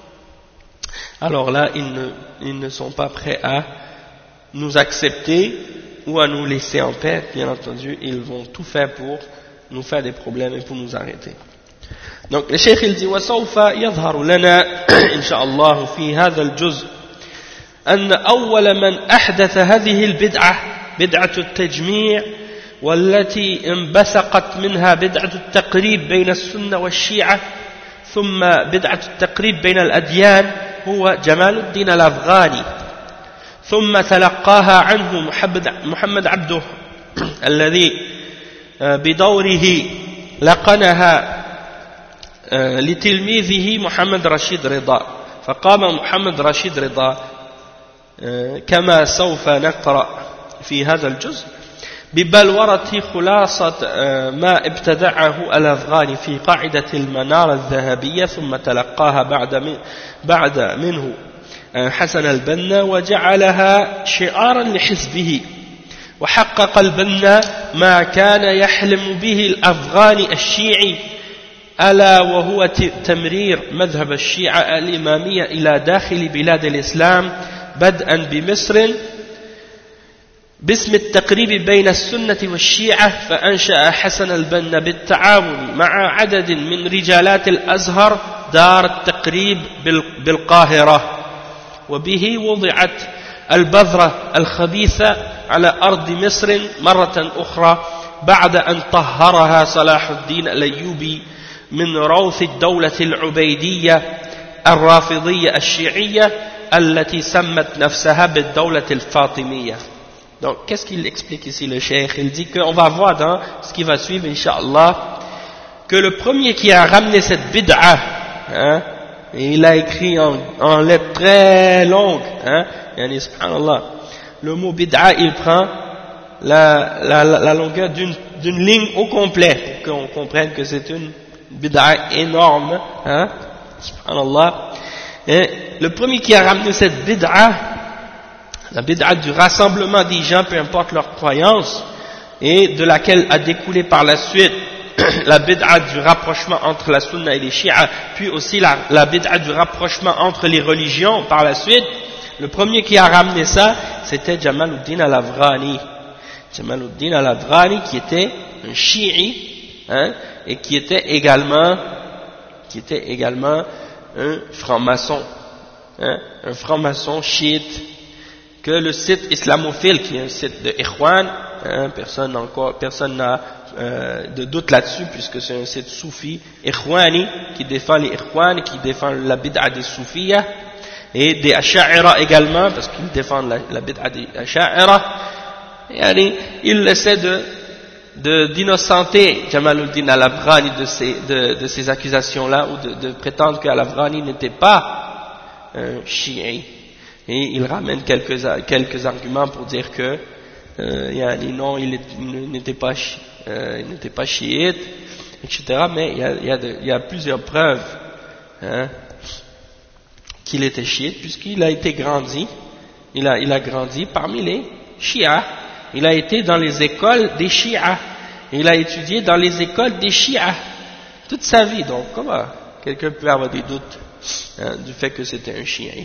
alors là ils ne sont pas prêts à nous accepter ou à nous laisser en paix. Bien entendu, ils vont tout faire pour nous faire des problèmes et pour nous arrêter. Donc le cheikh il dit وسوف يظهر لنا إن شاء الله في هذا الجزء أن أول من أحدث هذه البدعة بدعة التجميع والتي انبثقت منها بدعة التقريب بين السنة والشيعة ثم بدعة التقريب بين الأديان هو جمال الدين الأفغاني ثم تلقاها عنه محمد عبده الذي بدوره لقنها لتلميذه محمد رشيد رضا فقام محمد رشيد رضا كما سوف نقرأ في هذا الجزء ببلورة خلاصة ما ابتدعه الأفغاني في قاعدة المنارة الذهبية ثم تلقاها بعد منه حسن البنا وجعلها شعارا لحزبه وحقق البنا ما كان يحلم به الأفغاني الشيعي ألا وهو تمرير مذهب الشيعة الإمامية إلى داخل بلاد الإسلام بدءا بمصر باسم التقريب بين السنة والشيعة فأنشأ حسن البنا بالتعاون مع عدد من رجالات الأزهر دار التقريب بالقاهرة وبه وضعت البذرة الخبيثة على أرض مصر مرة أخرى بعد أن طهرها صلاح الدين الأيوبي من روث الدولة العبيدية الرافضية الشيعية التي سمت نفسها بالدولة الفاطمية. Donc, qu'est-ce qu'il explique ici le cheikh? Il dit qu'on va voir dans ce qui va suivre, Inch'Allah, que le premier qui a ramené cette bid'a, hein, et il a écrit en lettres très longues, hein, yani, subhanallah, le mot bid'a, il prend la longueur d'une ligne au complet, pour qu'on comprenne que c'est une bid'a énorme, hein, subhanallah. Et le premier qui a ramené cette bid'a, la bid'a du rassemblement des gens, peu importe leur croyance, et de laquelle a découlé par la suite la bid'a du rapprochement entre la sunna et les chiites, puis aussi la bid'a du rapprochement entre les religions par la suite, le premier qui a ramené ça, c'était Jamaluddin al-Afghani. Jamaluddin al-Afghani qui était un chiite, hein, et qui était également un franc-maçon, hein, un franc-maçon chiite, que le site islamophile, qui est un site de Ikhwan, hein, personne n'a de doute là-dessus, puisque c'est un site soufi, Ikhwani, qui défend les Ikhwan, qui défend la bid'a des soufiyas, et des Asha'ira également, parce qu'ils défendent la bid'a des Asha'ira, et il essaie d'innocenter Jamaluddin al-Afghani de ces accusations-là, ou de prétendre qu'al-Afghani n'était pas un chiite. Et il ramène quelques arguments pour dire que non, il n'était pas chiite, etc. Mais il y a plusieurs preuves, hein, qu'il était chiite, puisqu'il a été grandi, il a grandi parmi les chiites. Il a été dans les écoles des chiites. Il a étudié dans les écoles des chiites toute sa vie. Donc comment quelqu'un peut avoir des doutes, hein, du fait que c'était un chiite?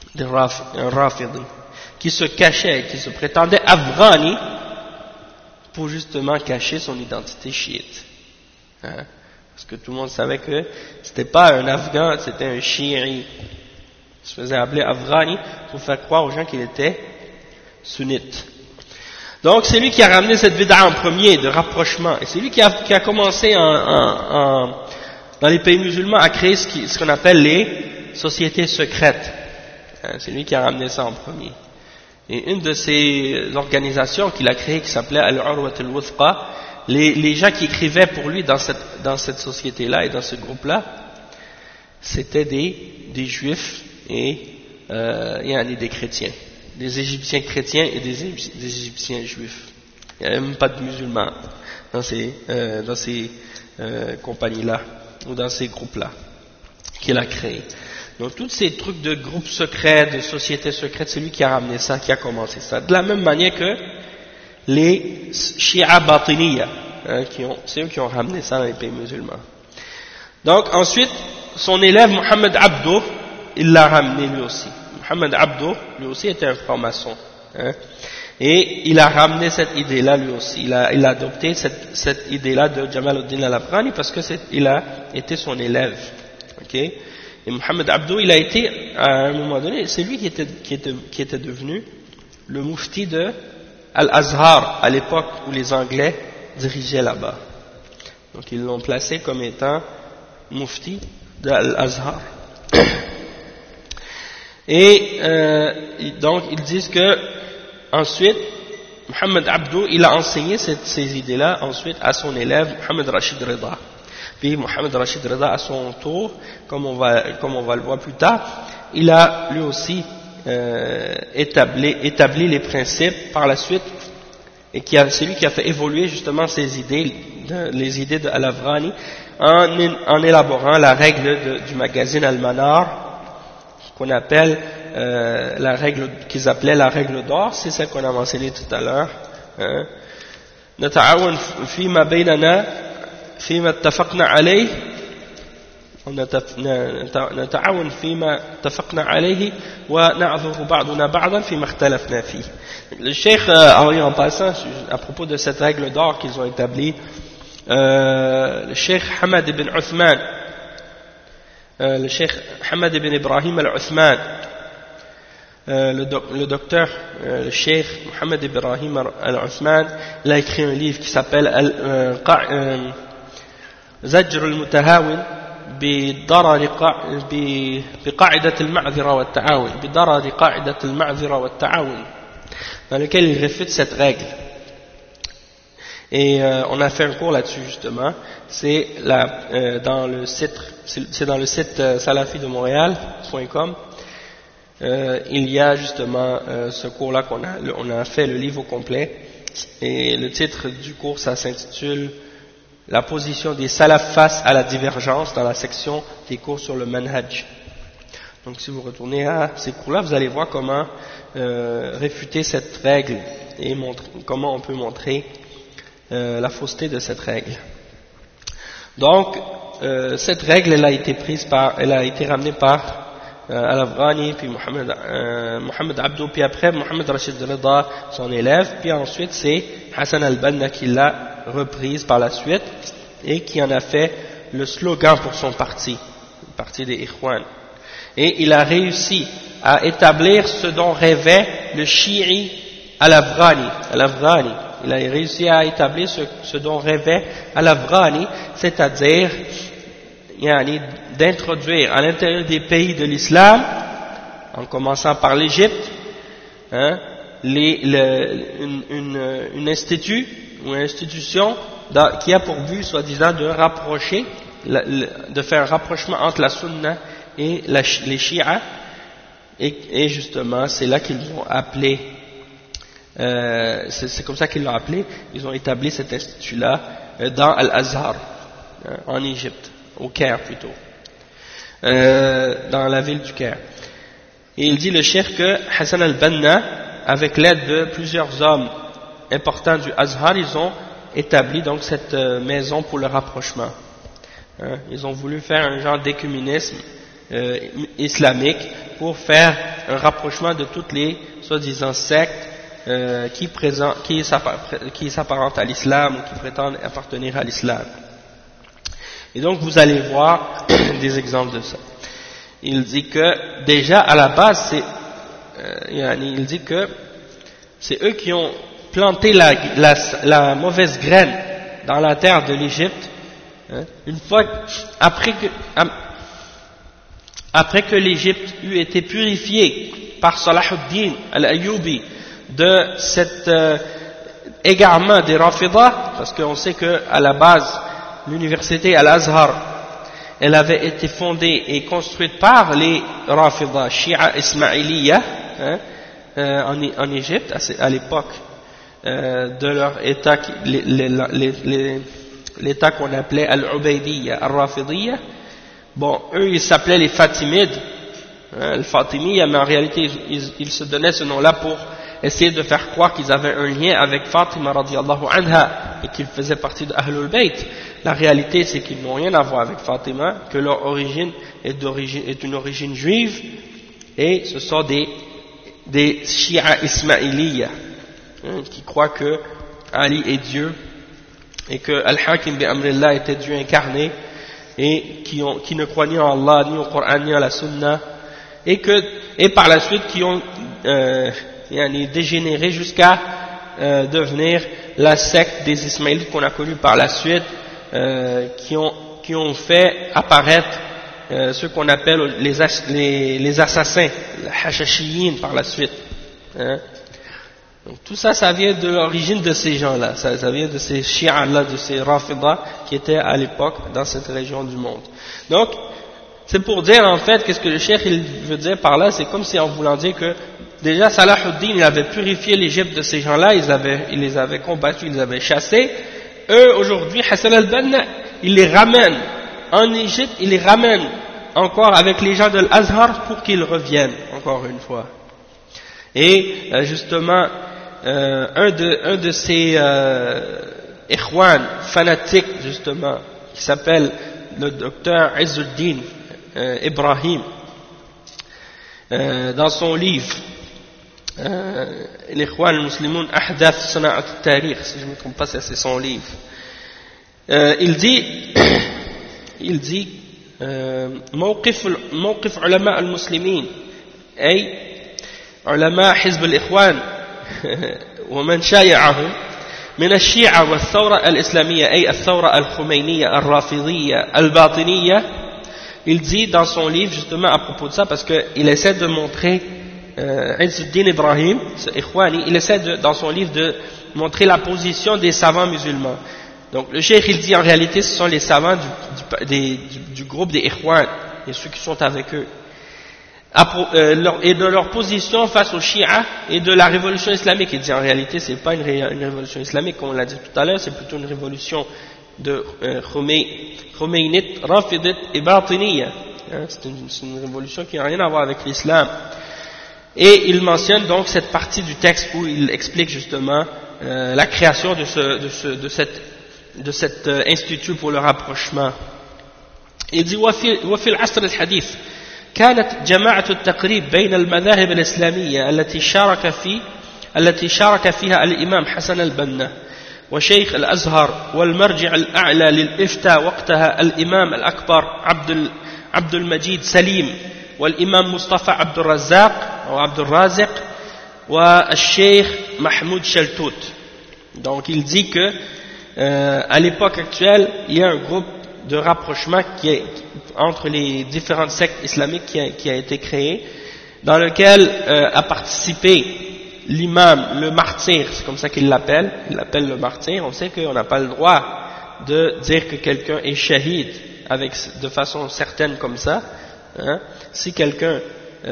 Un rafidi qui se cachait, qui se prétendait Afghani pour justement cacher son identité chiite. Hein? Parce que tout le monde savait que c'était pas un Afghan, c'était un chiite. Il se faisait appeler Afghani pour faire croire aux gens qu'il était sunnite. Donc c'est lui qui a ramené cette bid'a en premier, de rapprochement. Et c'est lui qui a commencé dans les pays musulmans à créer ce qu'on appelle les sociétés secrètes. Hein, c'est lui qui a ramené ça en premier. Et une de ces organisations qu'il a créées, qui s'appelait Al-Urwat al-Wuthqa, les gens qui écrivaient pour lui dans cette société-là et dans ce groupe-là, c'était des juifs et des chrétiens. Des Égyptiens chrétiens et des Égyptiens juifs. Il n'y avait même pas de musulmans dans ces compagnies-là, ou dans ces groupes-là, qu'il a créés. Donc, tous ces trucs de groupes secrets, de sociétés secrètes, c'est lui qui a ramené ça, qui a commencé ça. De la même manière que les Shia Batiniya, c'est eux qui ont ramené ça dans les pays musulmans. Donc, ensuite, son élève Mohamed Abdo, il l'a ramené lui aussi. Mohamed Abdo, lui aussi, était un franc-maçon. Hein, et il a ramené cette idée-là lui aussi. Il a adopté cette idée-là de Jamal al-Din al-Afghani parce que il a été son élève. Okay? Et Mohamed Abdo, il a été, à un moment donné, c'est lui qui était devenu le mufti de Al-Azhar, à l'époque où les Anglais dirigeaient là-bas. Donc ils l'ont placé comme étant mufti de Al-Azhar. Et donc ils disent que ensuite Mohamed Abdo il a enseigné ces idées-là ensuite à son élève Mohamed Rashid Rida. Puis Mohamed Rashid Rida à son tour, comme on va le voir plus tard, il a lui aussi établi les principes par la suite, et c'est lui qui a fait évoluer justement ces idées, les idées de Al-Afghani, en élaborant la règle du magazine Al-Manar, qu'on appelle la règle qu'ils appelaient la règle d'or, c'est celle qu'on a mentionnée tout à l'heure. نتعاون فيما بيننا فيما اتفقنا عليه نتعاون فيما اتفقنا عليه ونعذر بعضنا بعضا فيما اختلفنا فيه. Le cheikh en passant à propos de cette règle d'or qu'ils ont établie, le cheikh Hamad ibn Uthman, le cheikh Hamad ibn Ibrahim al-Uthman, le docteur, le cheikh Mohamed Ibrahim al-Uthman, il a écrit un livre qui s'appelle زجر المتهاون بقاعدة المعذرة والتعاون بضرر قاعدة المعذرة والتعاون, dans lequel il réfute cette règle. Et on a fait un cours là-dessus justement. C'est dans le site salafi de Montréal.com. Il y a justement ce cours-là on a fait le livre au complet. Et le titre du cours, ça s'intitule La position des salaf face à la divergence, dans la section des cours sur le manhaj. Donc si vous retournez à ces cours-là, vous allez voir comment réfuter cette règle et comment on peut montrer la fausseté de cette règle. Donc cette règle, elle a été ramenée par Al-Afghani, puis Mohamed Abdo, puis après Mohamed Rashid Rida, son élève, puis ensuite c'est Hassan al-Banna qui l'a reprise par la suite et qui en a fait le slogan pour son parti, le parti des Ikhwan. Et il a réussi à établir ce dont rêvait le chiite Al-Afghani. Il a réussi à établir ce dont rêvait Al-Afghani, c'est-à-dire d'introduire à l'intérieur des pays de l'islam, en commençant par l'Égypte, une institution qui a pour but, soi-disant, de rapprocher, de faire un rapprochement entre la sunna et les chiites, et justement, c'est là qu'ils l'ont appelé, c'est comme ça qu'ils l'ont appelé, ils ont établi cet institut-là dans Al-Azhar, en Égypte, au Caire plutôt, dans la ville du Caire. Et il dit le cheikh que Hassan al-Banna, avec l'aide de plusieurs hommes importants du Azhar, ils ont établi donc cette maison pour le rapprochement. Ils ont voulu faire un genre d'écuménisme islamique pour faire un rapprochement de toutes les soi-disant sectes qui s'apparentent à l'islam ou qui prétendent appartenir à l'islam. Et donc vous allez voir des exemples de ça. Il dit que déjà à la base il dit que c'est eux qui ont planté la mauvaise graine dans la terre de l'Égypte, hein, une fois après que l'Égypte eut été purifiée par Salahuddin al-Ayyubi de cet égarement des Rafidah, parce qu'on sait qu'à la base l'université Al-Azhar elle avait été fondée et construite par les Rafidah Shia Ismailiya, hein, en Égypte à l'époque de leur état, l'état qu'on appelait Al-Ubaydiyya, Al-Rafidiyya. Bon, eux ils s'appelaient les Fatimides, hein, le Fatimiyya, mais en réalité ils se donnaient ce nom-là pour essayer de faire croire qu'ils avaient un lien avec Fatima radiyallahu anha et qu'ils faisaient partie de Ahlul Bayt. La réalité c'est qu'ils n'ont rien à voir avec Fatima, que leur origine est une origine juive, et ce sont des Shia Ismailiya, hein, qui croient que Ali est Dieu et que Al-Hakim bi Amrillah était Dieu incarné, et qui ne croient ni en Allah, ni au Coran, ni à la Sunna, et par la suite qui ont dégénéré jusqu'à devenir la secte des Ismaélites qu'on a connue par la suite, qui ont fait apparaître ceux qu'on appelle les assassins, les hachashiyin par la suite, hein. Donc tout ça, ça vient de l'origine de ces gens-là, ça vient de ces chiites-là, de ces rafidah qui étaient à l'époque dans cette région du monde. Donc, c'est pour dire en fait, qu'est-ce que le cheikh il veut dire par là, c'est comme si en voulant dire que déjà Salahuddin il avait purifié l'Égypte de ces gens-là, il les avait combattus, il les avait chassés. Eux aujourd'hui, Hassan al-Banna, il les ramène en Égypte, il les ramène encore avec les gens de l'Azhar pour qu'ils reviennent encore une fois. Et justement, un de ces ikhwan fanatiques justement, qui s'appelle le docteur Izzuddin Ibrahim, dans son livre l'Ikhwan al-Muslimoun Ahdath Sana'at al-Tarikh, si je ne me trompe pas, c'est son livre, il dit موقف علماء المسلمين أي علماء حزب الإخوان ومن شايعهم من الشيعة والثورة الإسلامية أي الثورة الخمينية الرافضية الباطنية. Il dit dans son livre justement à propos de ça, parce qu'il essaie de montrer Izzuddin Ibrahim, ce Ikhwani, il essaie dans son livre de montrer la position des savants musulmans. Donc le cheikh il dit en réalité ce sont les savants du groupe des Ikhwan et ceux qui sont avec eux, et de leur position face aux Shia et de la révolution islamique. Il dit en réalité c'est pas une révolution islamique comme on l'a dit tout à l'heure, c'est plutôt une révolution de Khomeynite, Rafidite et Batiniya, hein, c'est une révolution qui n'a rien à voir avec l'islam. Et il mentionne donc cette partie du texte où il explique justement la création de cet institut pour le rapprochement. Il dit وفي العصر الحديث كانت جماعة التقريب بين المذاهب الإسلامية التي شارك فيها الإمام حسن البنا وشيخ الأزهر والمرجع الأعلى للإفتاء وقتها الإمام الأكبر عبد المجيد سليم والإمام مصطفى عبد الرازق والشيخ محمود شلتوت. Donc il dit que à l'époque actuelle il y a un groupe de rapprochement entre les différentes sectes islamiques qui a été créé, dans lequel a participé l'imam, le martyr, c'est comme ça qu'il l'appelle, il l'appelle le martyr. On sait qu'on n'a pas le droit de dire que quelqu'un est shahid de façon certaine comme ça, hein. Si quelqu'un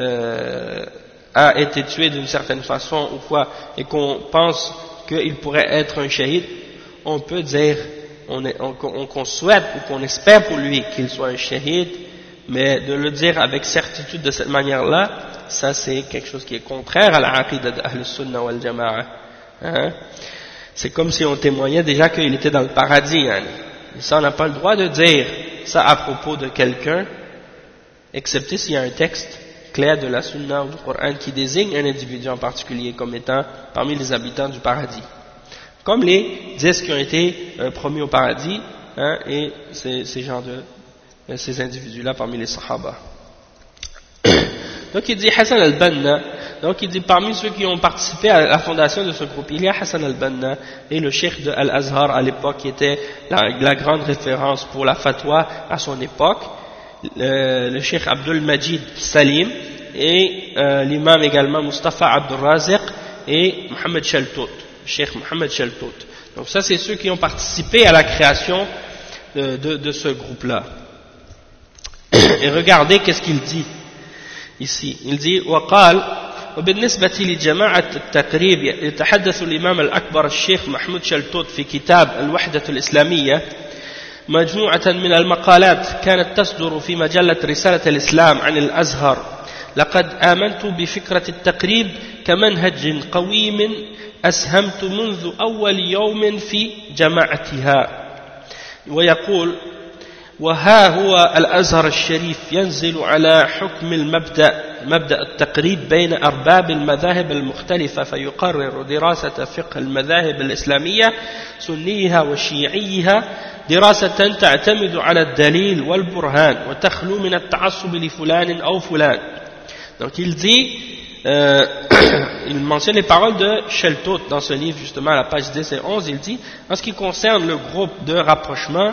a été tué d'une certaine façon ou quoi, et qu'on pense qu'il pourrait être un shahid, on peut dire qu'on souhaite ou qu'on espère pour lui qu'il soit un shahid, mais de le dire avec certitude de cette manière-là, ça c'est quelque chose qui est contraire à la aqidah d'Ahl Sunnah wal Jama'a, hein? C'est comme si on témoignait déjà qu'il était dans le paradis, hein? Et ça on n'a pas le droit de dire ça à propos de quelqu'un, excepté s'il y a un texte clair de la sunna ou du Coran qui désigne un individu en particulier comme étant parmi les habitants du paradis. Comme les 10 qui ont été promis au paradis, hein, et ces individus-là parmi les Sahaba. Donc il dit Hassan al-Banna, donc il dit parmi ceux qui ont participé à la fondation de ce groupe, il y a Hassan al-Banna et le cheikh de Al-Azhar à l'époque qui était la grande référence pour la fatwa à son époque, le cheikh Abdul Majid Salim et l'imam également Mustafa Abdul Raziq et Mohamed Shaltout, cheikh Mohamed Shaltout. Donc ça c'est ceux qui ont participé à la création de ce groupe-là. Et regardez qu'est-ce qu'il dit ici. Il dit وقال وبالنسبة لجماعة التقريب يتحدث الإمام الأكبر الشيخ محمود شلتوت في كتاب الوحدة الإسلامية مجموعة من المقالات كانت تصدر في مجلة رسالة الإسلام عن الأزهر لقد آمنت بفكرة التقريب كمنهج قويم أسهمت منذ أول يوم في جماعتها. ويقول وها هو الأزهر الشريف ينزل على حكم مبدأ التقريب بين أرباب المذاهب المختلفة فيقرر دراسة فقه المذاهب الإسلامية سنيها وشيعيها دراسة تعتمد على الدليل والبرهان وتخلو من التعصب لفلان أو فلان. Donc il dit, il mentionne les paroles de Shaltout dans ce livre justement à la page 10 et 11. Il dit, en ce qui concerne le groupe de rapprochement,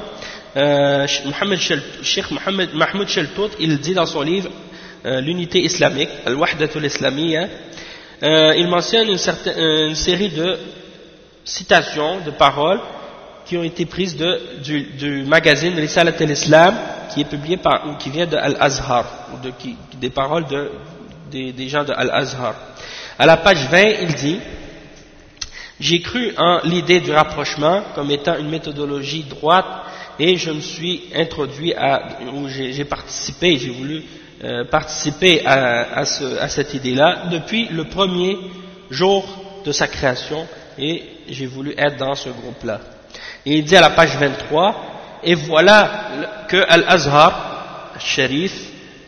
Cheikh Mahmoud Shaltout, il dit dans son livre l'unité islamique, Al-Wahdatul Islamiyya, il mentionne une série de citations, de paroles qui ont été prises du magazine Risalat al-Islam qui est publié ou qui vient de Al-Azhar, ou des paroles des gens de Al-Azhar. À la page 20, il dit: j'ai cru en l'idée du rapprochement comme étant une méthodologie droite et je me suis introduit j'ai participé, j'ai voulu participer à cette idée-là depuis le premier jour de sa création et j'ai voulu être dans ce groupe-là. Et il dit à la page 23, et voilà que Al-Azhar Sharif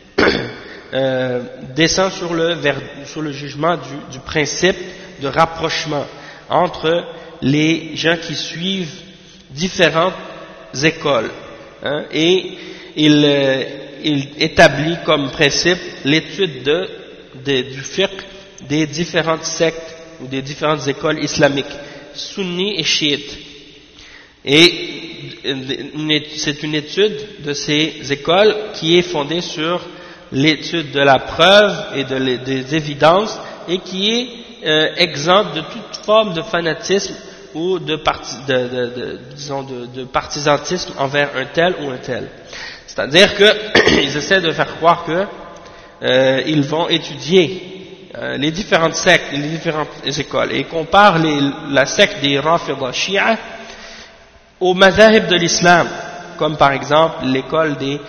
descend sur le jugement du principe de rapprochement entre les gens qui suivent différentes écoles, hein, et il établit comme principe l'étude du fiqh des différentes sectes ou des différentes écoles islamiques, sunni et chiites. Et c'est une étude de ces écoles qui est fondée sur l'étude de la preuve et des évidences et qui est exempte de toute forme de fanatisme ou de partisanisme envers un tel ou un tel. C'est-à-dire qu'ils essaient de faire croire qu'ils vont étudier les différentes sectes, les différentes écoles, et comparent la secte des Rafida Shia au madhahib de l'islam, comme par exemple l'école des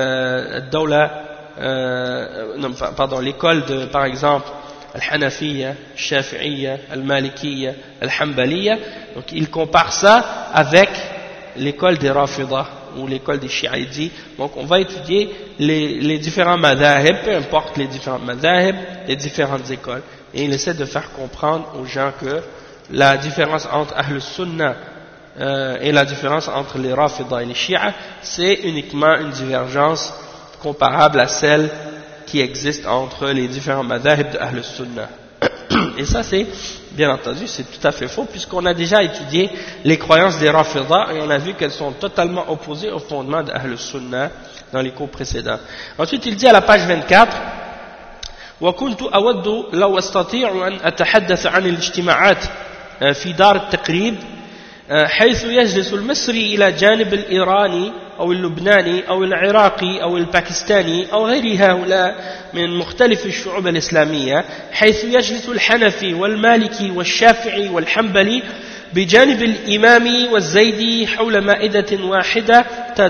l'école de, par exemple, Al-Hanafiyya, Al-Shafi'iyya, Al-Malikiyya, Al-Hanbaliyya. Donc il compare ça avec l'école des Rafida ou l'école des Shi'aïdis. Donc on va étudier les différents madhahib, peu importe les différents madhahib, les différentes écoles. Et il essaie de faire comprendre aux gens que la différence entre Ahl Sunnah et la différence entre les Rafida et les Shia, c'est uniquement une divergence comparable à celle qui existe entre les différents madhahib de Ahl Sunnah. Et ça, c'est, bien entendu, c'est tout à fait faux, puisqu'on a déjà étudié les croyances des Rafida et on a vu qu'elles sont totalement opposées au fondement de Ahl Sunnah dans les cours précédents. Ensuite, il dit à la page 24: وكنت أود لو أستطيع أن أتحدث عن الاجتماعات في دار التقريب حيث يجلس المصري إلى جانب الإيراني أو اللبناني أو العراقي أو الباكستاني أو غير هؤلاء من مختلف الشعوب الإسلامية، حيث يجلس الحنفي والمالكي والشافعي والحنبلي بجانب الإمامي والزيدي حول مائدة واحدة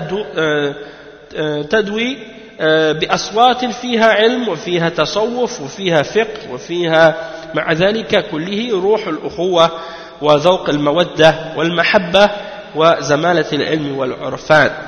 تدوي بأصوات فيها علم وفيها تصوف وفيها فقه وفيها مع ذلك كله روح الأخوة وذوق المودة والمحبة وزمالة العلم والعرفان.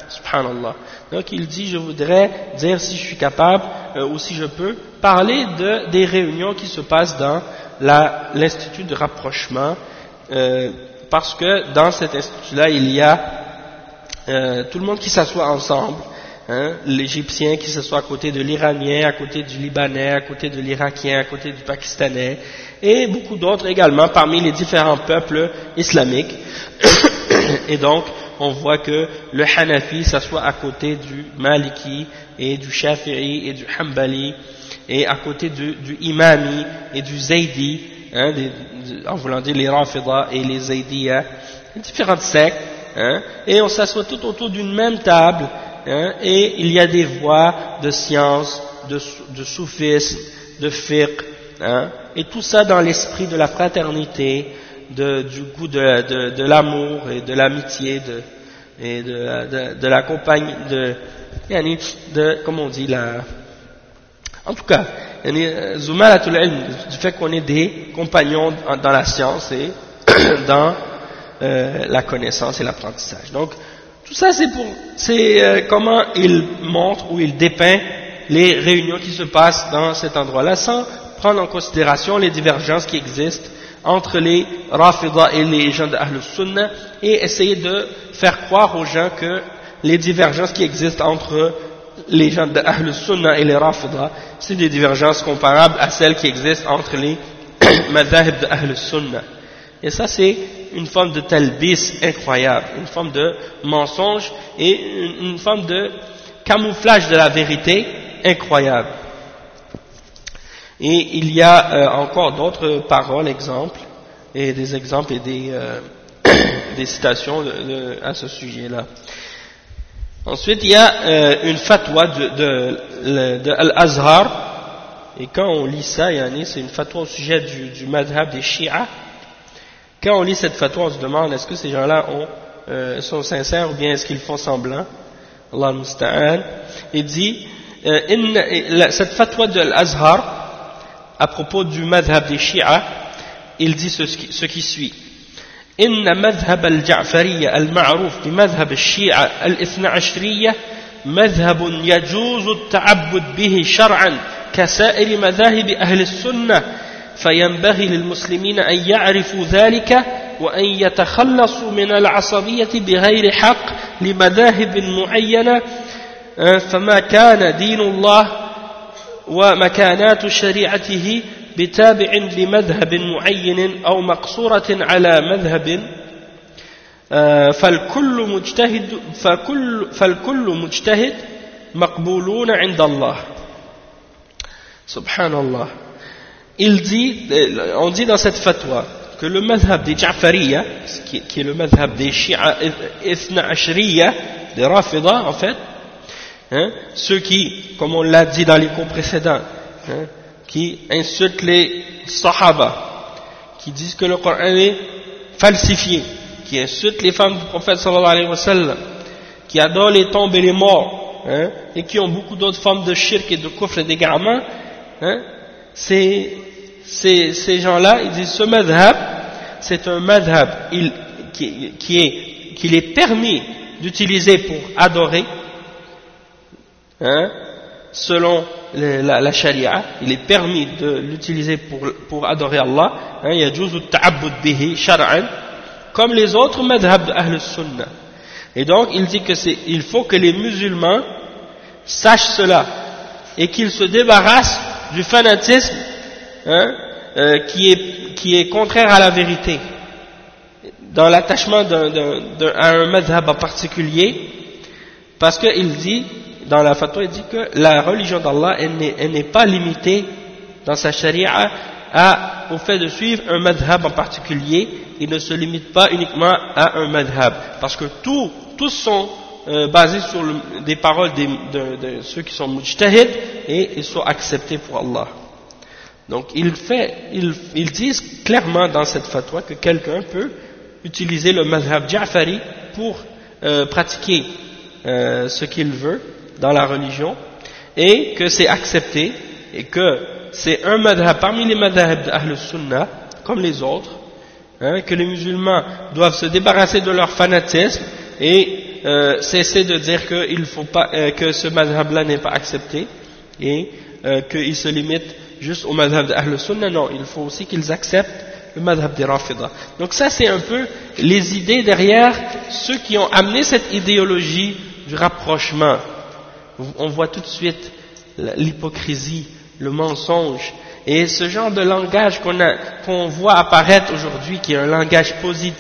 Subhanallah. Donc il dit, je voudrais dire si je suis capable ou si je peux parler des réunions qui se passent dans l'institut de rapprochement, parce que dans cet institut-là, il y a tout le monde qui s'assoit ensemble, hein, l'Égyptien qui s'assoit à côté de l'Iranien, à côté du Libanais, à côté de l'Irakien, à côté du Pakistanais, et beaucoup d'autres également parmi les différents peuples islamiques. Et donc, on voit que le Hanafi s'assoit à côté du Maliki et du Shafi'i et du Hanbali, et à côté du Imami et du Zaydi, hein, en voulant dire les Rafida et les Zaydiyya, différentes sectes, hein, et on s'assoit tout autour d'une même table, hein, et il y a des voix de science, de soufisme, de fiqh, hein, et tout ça dans l'esprit de la fraternité, du goût de l'amour et de l'amitié, et de la compagnie, comme on dit, en tout cas, Zumalatul Ilm, du fait qu'on est des compagnons dans la science et dans la connaissance et l'apprentissage. Donc, tout ça c'est comment il montre ou il dépeint les réunions qui se passent dans cet endroit-là, sans prendre en considération les divergences qui existent entre les Rafida et les gens de Ahl Sunnah, et essayer de faire croire aux gens que les divergences qui existent entre les gens de Ahl Sunnah et les Rafida, c'est des divergences comparables à celles qui existent entre les madhahib de Ahl Sunnah. Et ça, c'est une forme de talbis incroyable, une forme de mensonge et une forme de camouflage de la vérité incroyable. Et il y a encore d'autres paroles, exemples, et des exemples et des citations à ce sujet-là. Ensuite, il y a une fatwa de Al-Azhar, et quand on lit ça, c'est une fatwa au sujet du madhab des Shia. Quand on lit cette fatwa, on se demande est-ce que ces gens-là sont sincères ou bien est-ce qu'ils font semblant. Allah al-Musta'an. Il dit, cette fatwa de Al-Azhar, à propos du madhab des Shia, il dit ce qui suit. إن مذهب الجعفرية المعروف بمذهب الشيعة الاثنى عشرية مذهب يجوز التعبد به شرعا كسائر مذاهب أهل السنة فينبغي للمسلمين أن يعرفوا ذلك وأن يتخلصوا من العصبية بغير حق لمذاهب معينة فما كان دين الله ومكانات شريعته بتابع لمذهب معين أو مقصورة على مذهب فالكل مجتهد مقبولون عند الله. Subhanallah. On dit dans cette fatwa que le madhab des Ja'fariya, qui est le madhab des Shia Ithna Ashriya, des Rafida en fait, hein, ceux qui, comme on l'a dit dans les cours précédents, hein, qui insultent les Sahaba, qui disent que le Coran est falsifié, qui insultent les femmes du prophète sallallahu alayhi wa sallam, qui adorent les tombes et les morts, hein, et qui ont beaucoup d'autres formes de shirk et de kufr et d'égarement, hein, ces gens-là, ils disent ce madhab, c'est un madhab qu'il est permis d'utiliser pour adorer, hein, selon la sharia, il est permis de l'utiliser pour adorer Allah, hein, yajuzu ta'abbud bihi shar'an, comme les autres madhab d'Ahl Sunnah. Et donc il dit il faut que les musulmans sachent cela et qu'ils se débarrassent du fanatisme, hein, qui est contraire à la vérité dans l'attachement à un madhab en particulier, parce qu'il dit dans la fatwa, il dit que la religion d'Allah, elle n'est pas limitée dans sa sharia au fait de suivre un madhab en particulier. Il ne se limite pas uniquement à un madhab, parce que tous sont basés sur des paroles de ceux qui sont mujtahid et ils sont acceptés pour Allah. Donc ils disent clairement dans cette fatwa que quelqu'un peut utiliser le madhab Ja'fari pour pratiquer ce qu'il veut dans la religion, et que c'est accepté, et que c'est un madhab parmi les madhab d'Ahl Sunnah, comme les autres, hein, que les musulmans doivent se débarrasser de leur fanatisme et cesser de dire qu'il faut pas, que ce madhab-là n'est pas accepté et qu'il se limite juste au madhab d'Ahl Sunnah. Non, il faut aussi qu'ils acceptent le madhab des Rafida. Donc ça, c'est un peu les idées derrière ceux qui ont amené cette idéologie du rapprochement. On voit tout de suite l'hypocrisie, le mensonge, et ce genre de langage qu'on voit apparaître aujourd'hui, qui est un langage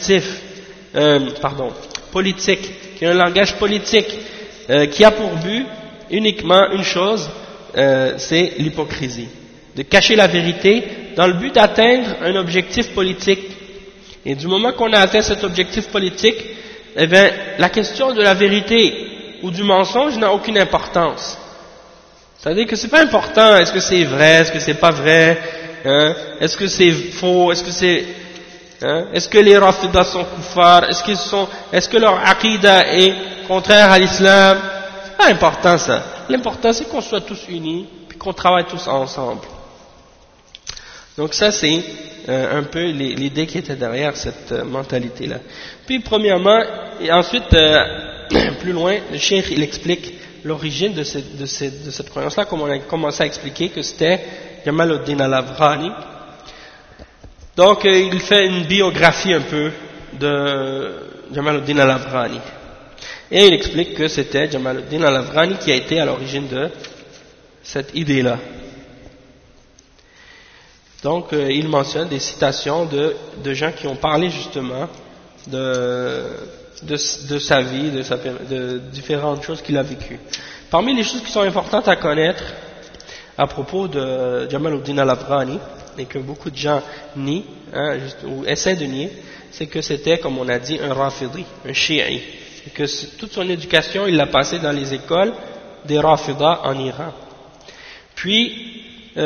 politique, qui est un langage politique, qui a pour but uniquement une chose, c'est l'hypocrisie, de cacher la vérité dans le but d'atteindre un objectif politique. Et du moment qu'on a atteint cet objectif politique, eh bien, la question de la vérité ou du mensonge n'a aucune importance. C'est-à-dire que c'est pas important, est-ce que c'est vrai, est-ce que c'est pas vrai, hein? Est-ce que c'est faux, est-ce que c'est, hein? Est-ce que les Rafidas sont kuffars, est-ce que leur aqida est contraire à l'islam? C'est pas important ça. L'important c'est qu'on soit tous unis, puis qu'on travaille tous ensemble. Donc ça c'est un peu l'idée qui était derrière cette mentalité-là. Puis premièrement, et ensuite plus loin, le cheikh il explique l'origine de cette croyance-là, comme on a commencé à expliquer que c'était Jamaluddin al-Afghani. Donc il fait une biographie un peu de Jamaluddin al-Afghani. Et il explique que c'était Jamaluddin al-Afghani qui a été à l'origine de cette idée-là. Donc il mentionne des citations de gens qui ont parlé justement de sa vie, de différentes choses qu'il a vécues. Parmi les choses qui sont importantes à connaître à propos de Jamaluddin al-Afghani, et que beaucoup de gens nient, hein, ou essaient de nier, c'est que c'était, comme on a dit, un Rafidi, un Shi'i, et que toute son éducation, il l'a passée dans les écoles des Rafidas en Iran. Puis,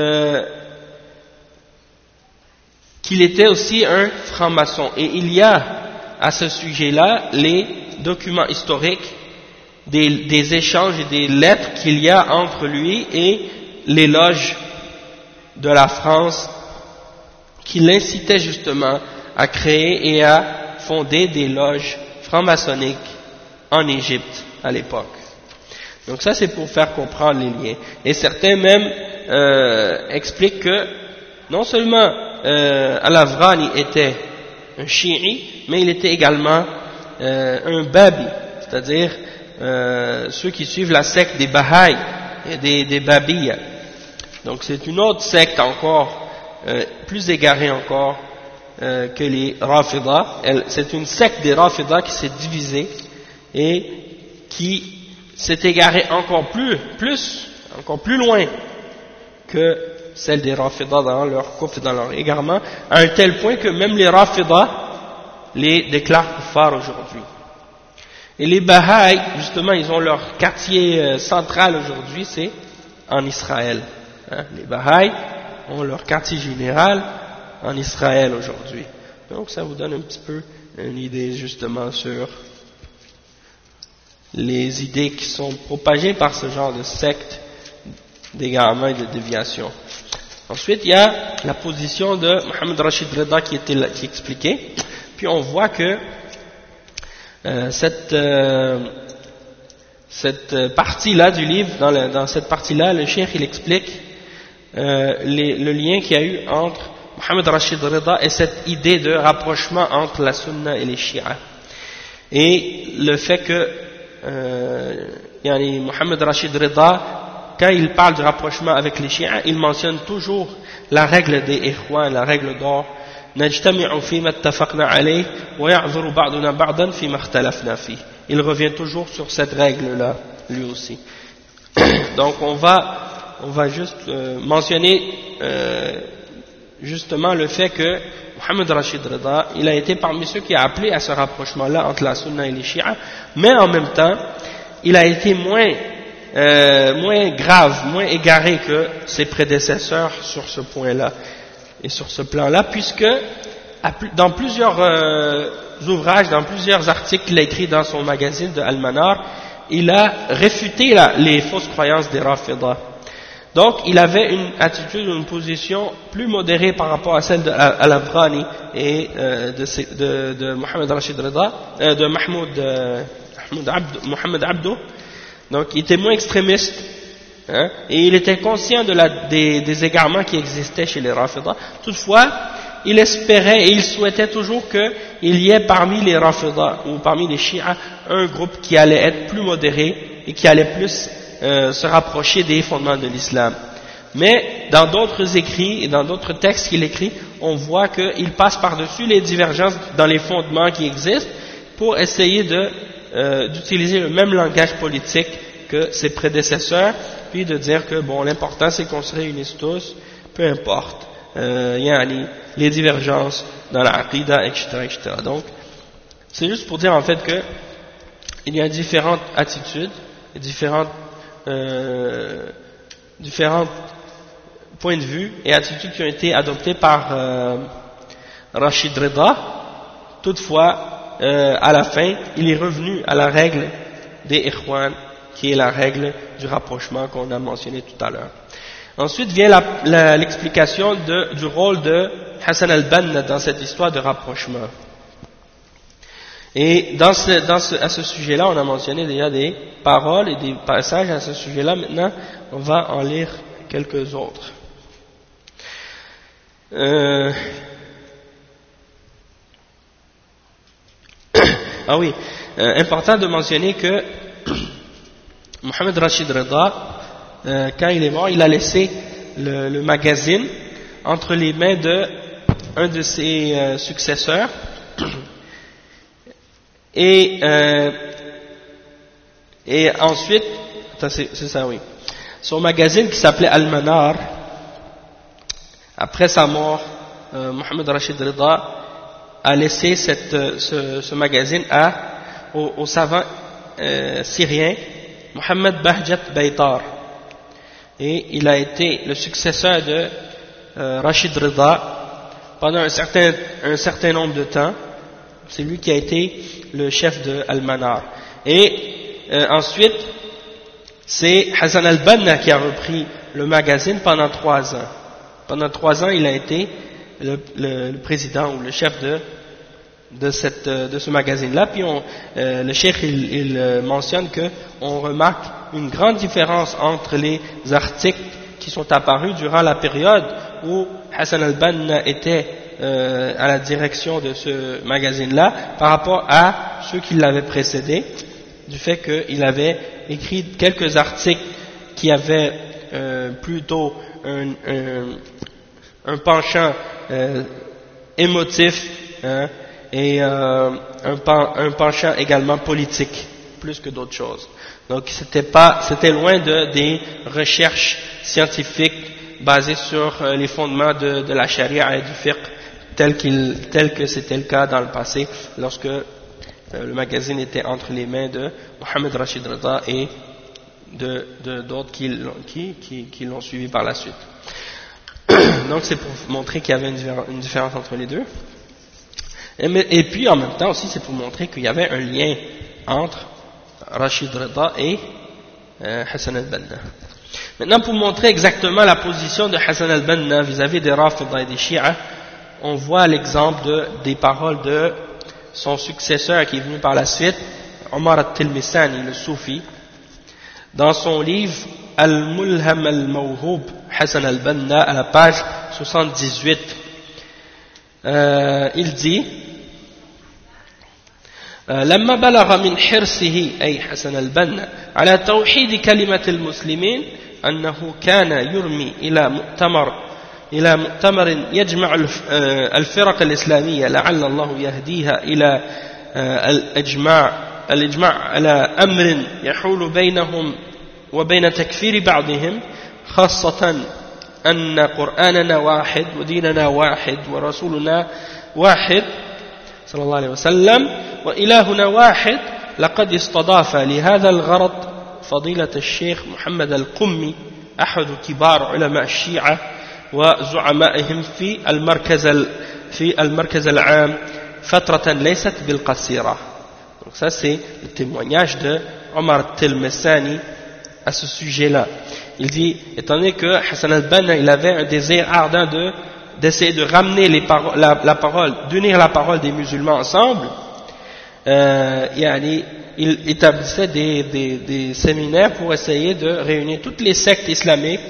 qu'il était aussi un franc-maçon. Et il y a à ce sujet-là les documents historiques des échanges et des lettres qu'il y a entre lui et les loges de la France qui l'incitaient justement à créer et à fonder des loges franc-maçonniques en Égypte à l'époque. Donc ça c'est pour faire comprendre les liens. Et certains même expliquent que non seulement Al-Afghani était un chi'i, mais il était également un babi, c'est-à-dire ceux qui suivent la secte des Baha'i et des Babiyya. Donc c'est une autre secte encore, plus égarée encore que les Rafidas. C'est une secte des Rafidas qui s'est divisée et qui s'est égarée encore plus loin que celle des Rafidas dans leur couple, dans leur égarement, à un tel point que même les Rafidas les déclarent kuffars aujourd'hui. Et les Baha'i, justement, ils ont leur quartier central aujourd'hui, c'est en Israël. Hein? Les Baha'i ont leur quartier général en Israël aujourd'hui. Donc ça vous donne un petit peu une idée justement sur les idées qui sont propagées par ce genre de secte d'égarement et de déviation. Ensuite, il y a la position de Mohammed Rashid Rida qui expliquait. Puis on voit que cette partie-là du livre, dans cette partie-là, le cheikh il explique le lien qu'il y a eu entre Mohammed Rashid Rida et cette idée de rapprochement entre la Sunna et les Shia. Et le fait que Mohammed Rashid Rida, quand il parle du rapprochement avec les Shia, il mentionne toujours la règle des Ikhwan, la règle d'or. نجتمع فيما اتفقنا عليه ويعذر بعضنا بعضا فيما اختلفنا فيه. Il revient toujours sur cette règle-là, lui aussi. Donc on va juste mentionner justement le fait que Mohammed Rashid Rida, il a été parmi ceux qui a appelé à ce rapprochement-là entre la Sunna et les Shia, mais en même temps, il a été moins grave, moins égaré que ses prédécesseurs sur ce point-là et sur ce plan-là, puisque dans plusieurs ouvrages, dans plusieurs articles qu'il a écrits dans son magazine de Al-Manar, il a réfuté les fausses croyances des Rafidah. Donc il avait une attitude, une position plus modérée par rapport à celle Al-Afghani et de Mohammed Rashid Rida, de Mahmoud Mohamed Abdo, donc il était moins extrémiste, hein, et il était conscient des égarements qui existaient chez les Rafida. Toutefois, il espérait et il souhaitait toujours qu'il y ait parmi les Rafida ou parmi les Chiites un groupe qui allait être plus modéré et qui allait plus se rapprocher des fondements de l'islam. Mais dans d'autres écrits et dans d'autres textes qu'il écrit, on voit qu'il passe par-dessus les divergences dans les fondements qui existent pour essayer d'utiliser le même langage politique que ses prédécesseurs, puis de dire que bon, l'important c'est qu'on se réunisse tous, peu importe, les divergences dans la aqida, etc., etc. Donc, c'est juste pour dire en fait que il y a différentes attitudes, et différents points de vue et attitudes qui ont été adoptées par Rachid Rida. Toutefois, à la fin, il est revenu à la règle des Ikhwan, qui est la règle du rapprochement qu'on a mentionné tout à l'heure. Ensuite vient l'explication du rôle de Hassan al-Banna dans cette histoire de rapprochement. Et à ce sujet-là, on a mentionné déjà des paroles et des passages à ce sujet-là. Maintenant, on va en lire quelques autres. Important de mentionner que Mohamed Rachid Rida, quand il est mort, il a laissé le magazine entre les mains d'un de ses successeurs, et ensuite, c'est ça, oui, son magazine qui s'appelait Al-Manar. Après sa mort, Mohamed Rachid Rida a laissé ce magazine au savant syrien Mohamed Bahjat Baytar, et il a été le successeur de Rachid Rida pendant un certain nombre de temps. C'est lui qui a été le chef de Al-Manar. Et ensuite, c'est Hassan al-Banna qui a repris le magazine pendant 3 ans. Pendant 3 ans, il a été le président ou le chef de ce magazine-là. Puis le cheikh il mentionne qu'on remarque une grande différence entre les articles qui sont apparus durant la période où Hassan al-Banna était à la direction de ce magazine-là par rapport à ceux qui l'avaient précédé, du fait qu'il avait écrit quelques articles qui avaient plutôt un penchant émotif, hein, et un penchant également politique, plus que d'autres choses. Donc c'était loin des recherches scientifiques basées sur les fondements de la charia et du fiqh, tel que c'était le cas dans le passé, lorsque le magazine était entre les mains de Mohamed Rachid Rida et d'autres qui l'ont suivi par la suite. Donc c'est pour montrer qu'il y avait une différence entre les deux. Et puis en même temps aussi c'est pour montrer qu'il y avait un lien entre Rachid Rida et Hassan al-Banna. Maintenant, pour montrer exactement la position de Hassan al-Banna vis-à-vis des Rafida et des Chiites, on voit l'exemple des paroles de son successeur qui est venu par la suite, Omar al-Tilmisani, le soufi, dans son livre Al-Mulham al-Mawhub, Hassan al-Banna, à la page 78. Il dit: لما بلغ من حرصه أي حسن البنا على توحيد كلمة المسلمين أنه كان يرمي إلى مؤتمر يجمع الفرق الإسلامية لعل الله يهديها إلى الإجماع على أمر يحول بينهم وبين تكفير بعضهم، خاصة أن قرآننا واحد وديننا واحد ورسولنا واحد صلى الله عليه وسلم وإلهنا واحد، لقد استضاف لهذا الغرض فضيلة الشيخ محمد القمي أحد كبار علماء الشيعة وزعمائهم في المركز العام فترة ليست بالقصيرة. Donc ça c'est le témoignage de Omar Tilmisani à ce sujet-là. Il dit, étant donné que Hassan al-Banna il avait un désir ardent d'essayer de ramener la parole, d'unir la parole des musulmans ensemble, il établissait des séminaires pour essayer de réunir toutes les sectes islamiques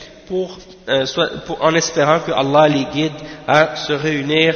en espérant que Allah les guide à se réunir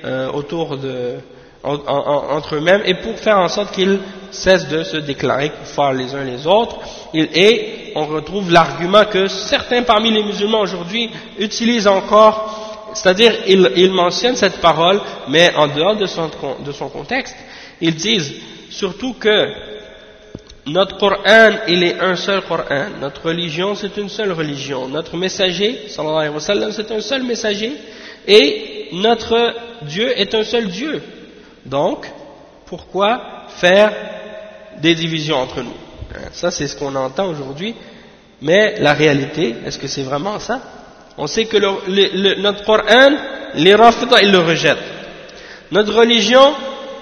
entre eux-mêmes et pour faire en sorte qu'ils cessent de se déclarer kuffar les uns les autres. Et on retrouve l'argument que certains parmi les musulmans aujourd'hui utilisent encore, c'est-à-dire ils mentionnent cette parole mais en dehors de son contexte. Ils disent surtout que notre Coran, il est un seul Coran, notre religion c'est une seule religion, notre messager, sallallahu alayhi wa sallam, c'est un seul messager, et notre Dieu est un seul Dieu. Donc, pourquoi faire des divisions entre nous? Ça c'est ce qu'on entend aujourd'hui, mais la réalité, est-ce que c'est vraiment ça? On sait que notre Coran, les Rafida, ils le rejettent. Notre religion,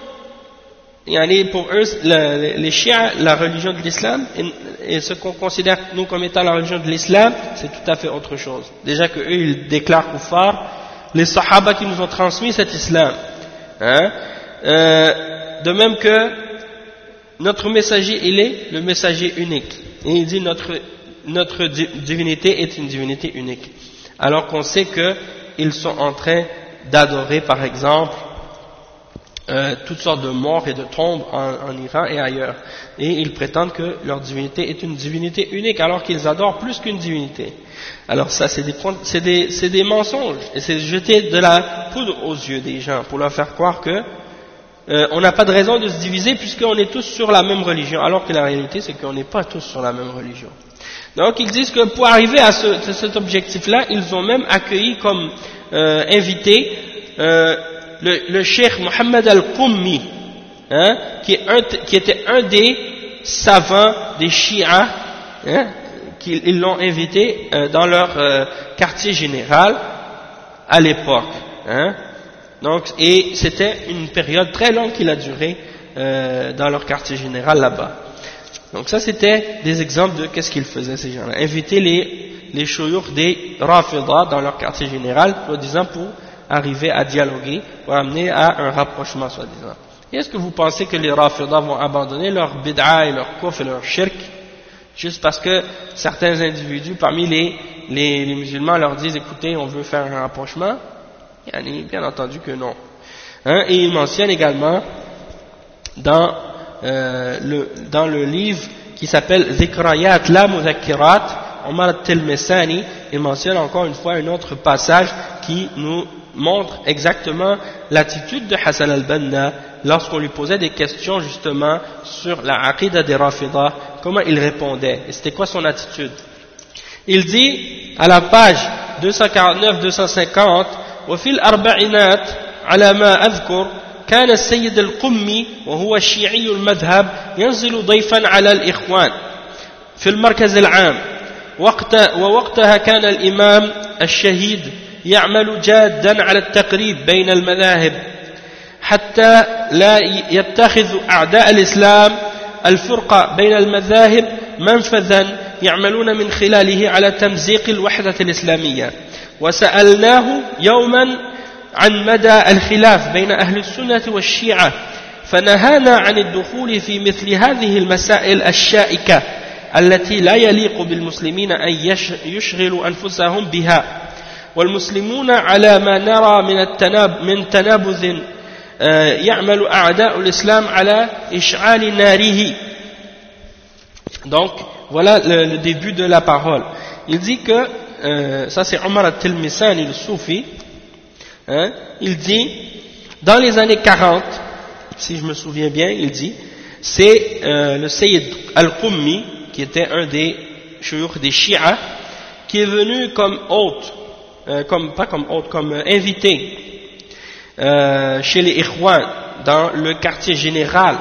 pour eux, les chiites, la religion de l'islam, et ce qu'on considère nous comme étant la religion de l'islam, c'est tout à fait autre chose. Déjà que eux, ils déclarent kuffar les sahaba qui nous ont transmis cet islam. De même que notre messager, il est le messager unique. Et il dit notre divinité est une divinité unique. Alors qu'on sait qu'ils sont en train d'adorer, par exemple, toutes sortes de morts et de tombes en Iran et ailleurs. Et ils prétendent que leur divinité est une divinité unique, alors qu'ils adorent plus qu'une divinité. Alors ça, c'est des mensonges. Et c'est jeter de la poudre aux yeux des gens pour leur faire croire que on n'a pas de raison de se diviser puisqu'on est tous sur la même religion, alors que la réalité c'est qu'on n'est pas tous sur la même religion. Donc ils disent que pour arriver à cet objectif-là, ils ont même accueilli comme invité le cheikh Mohammed al-Qummi, qui était un des savants des chiites, ils l'ont invité dans leur quartier général à l'époque. Donc, et c'était une période très longue qu'il a duré dans leur quartier général là-bas. Donc ça c'était des exemples de qu'est-ce qu'ils faisaient ces gens-là. Inviter les shuyukh des Rafida dans leur quartier général, soi-disant pour arriver à dialoguer, pour amener à un rapprochement soi-disant. Et est-ce que vous pensez que les Rafida vont abandonner leur bid'a et leur kufr et leur shirk juste parce que certains individus parmi les musulmans leur disent écoutez on veut faire un rapprochement? Bien entendu que non. Et il mentionne également dans le livre qui s'appelle Zikrayat la Mudhakkirat, Omar al-Tilmisani, il mentionne encore une fois un autre passage qui nous montre exactement l'attitude de Hassan al-Banna lorsqu'on lui posait des questions justement sur la aqida des Rafida, comment il répondait, et c'était quoi son attitude. Il dit à la page 249-250 وفي الأربعينات على ما أذكر كان السيد القمي وهو الشيعي المذهب ينزل ضيفا على الإخوان في المركز العام ووقتها كان الإمام الشهيد يعمل جادا على التقريب بين المذاهب حتى لا يتخذ أعداء الإسلام الفرقة بين المذاهب منفذا يعملون من خلاله على تمزيق الوحدة الإسلامية وسألناه يوما عن مدى الخلاف بين أهل السنة والشيعة فنهانا عن الدخول في مثل هذه المسائل الشائكة التي لا يليق بالمسلمين أن يشغلوا أنفسهم بها والمسلمون على ما نرى من تنابذ يعمل أعداء الإسلام على إشعال ناره. Donc voilà le début de la parole. Il dit que ça c'est Omar al-Tilmisani, le soufi, il dit dans les années 40, si je me souviens bien, il dit c'est le Sayyid al-Qummi qui était un des shuyukh des chiites qui est venu comme hôte, comme invité chez les Ikhwan dans le quartier général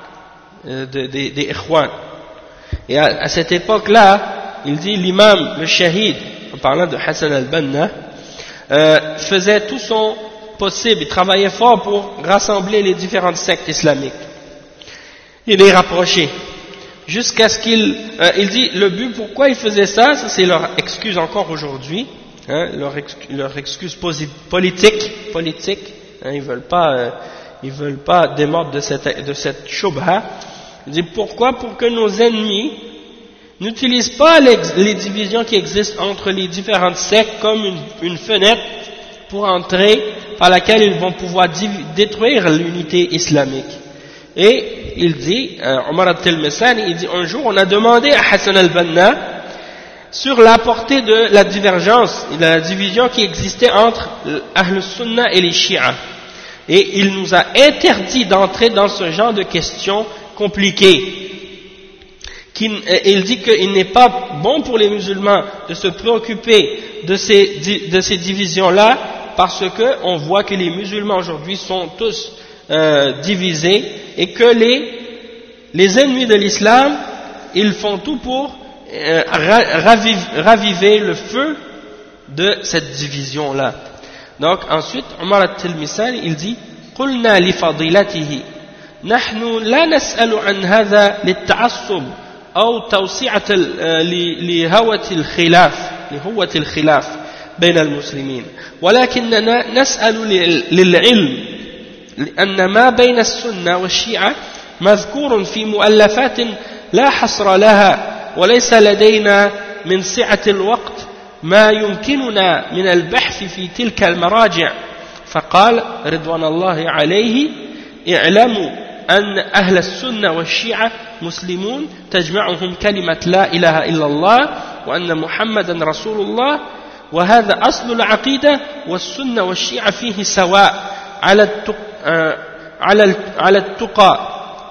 des Ikhwan. Et à cette époque-là, il dit l'imam, le shahid, en parlant de Hassan al-Banna, faisait tout son possible, il travaillait fort pour rassembler les différentes sectes islamiques et les rapprocher, jusqu'à ce qu'il dit le but pourquoi il faisait ça, ça c'est leur excuse encore aujourd'hui, leur excuse politique, ils veulent pas ils veulent pas démordre de cette shubha. Il dit pourquoi? Pour que nos ennemis n'utilisent pas les divisions qui existent entre les différentes sectes comme une fenêtre pour entrer par laquelle ils vont pouvoir détruire l'unité islamique. Et il dit, Omar al-Tilmisani, il dit un jour on a demandé à Hassan al-Banna sur la portée de la divergence et de la division qui existait entre Ahl-Sunnah et les Shia. Et il nous a interdit d'entrer dans ce genre de questions compliquées. Il dit qu'il n'est pas bon pour les musulmans de se préoccuper de ces divisions-là, parce qu'on voit que les musulmans aujourd'hui sont tous divisés et que les ennemis de l'islam, ils font tout pour raviver le feu de cette division-là. Donc ensuite, Omar al-Tilmisani, il dit قلنا لفضيلته نحن لا نسأل عن هذا للتعصب أو توسعة لهوة الخلاف بين المسلمين ولكننا نسأل للعلم لأن ما بين السنة والشيعة مذكور في مؤلفات لا حصر لها وليس لدينا من سعة الوقت ما يمكننا من البحث في تلك المراجع فقال رضوان الله عليه اعلموا أن أهل السنة والشيعة مسلمون تجمعهم كلمة لا إله إلا الله وأن محمدا رسول الله وهذا أصل العقيدة والسنة والشيعة فيه سواء على التقى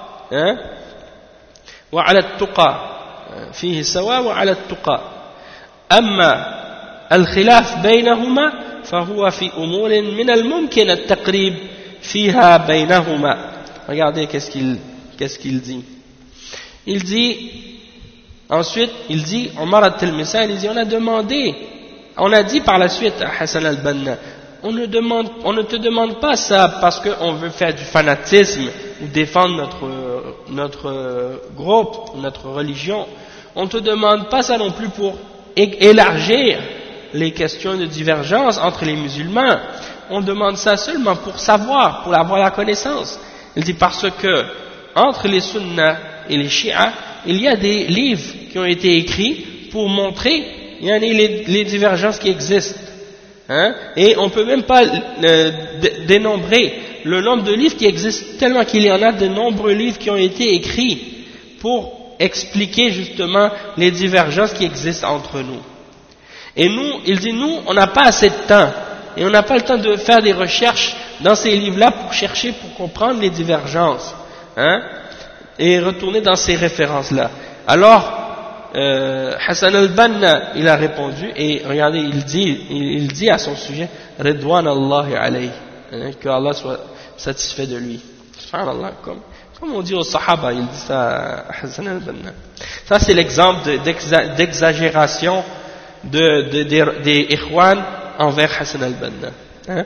وعلى التقى فيه سواء وعلى التقى أما الخلاف بينهما فهو في أمور من الممكن التقريب فيها بينهما. Regardez qu'est-ce qu'il dit. Il dit ensuite, Omar al-Tilmisani, il dit on a dit par la suite à Hassan al-Banna, on ne te demande pas ça parce qu'on veut faire du fanatisme ou défendre notre groupe, notre religion. On ne te demande pas ça non plus pour élargir les questions de divergence entre les musulmans. On demande ça seulement pour savoir, pour avoir la connaissance. Il dit parce que entre les sunnas et les chiites, il y a des livres qui ont été écrits pour montrer les divergences qui existent. Et on ne peut même pas dénombrer le nombre de livres qui existent, tellement qu'il y en a de nombreux livres qui ont été écrits pour expliquer justement les divergences qui existent entre nous. Et nous, il dit, on n'a pas assez de temps, et on n'a pas le temps de faire des recherches dans ces livres-là pour comprendre les divergences, et retourner dans ces références-là. Alors, Hassan al-Banna, il a répondu, et regardez, il dit à son sujet, Ridwan Allahi alayhi, que Allah soit satisfait de lui. Subhanallah, comme on dit aux Sahaba, il dit ça à Hassan al-Banna. Ça, c'est l'exemple d'exagération des Ikhwan envers Hassan al-Banna.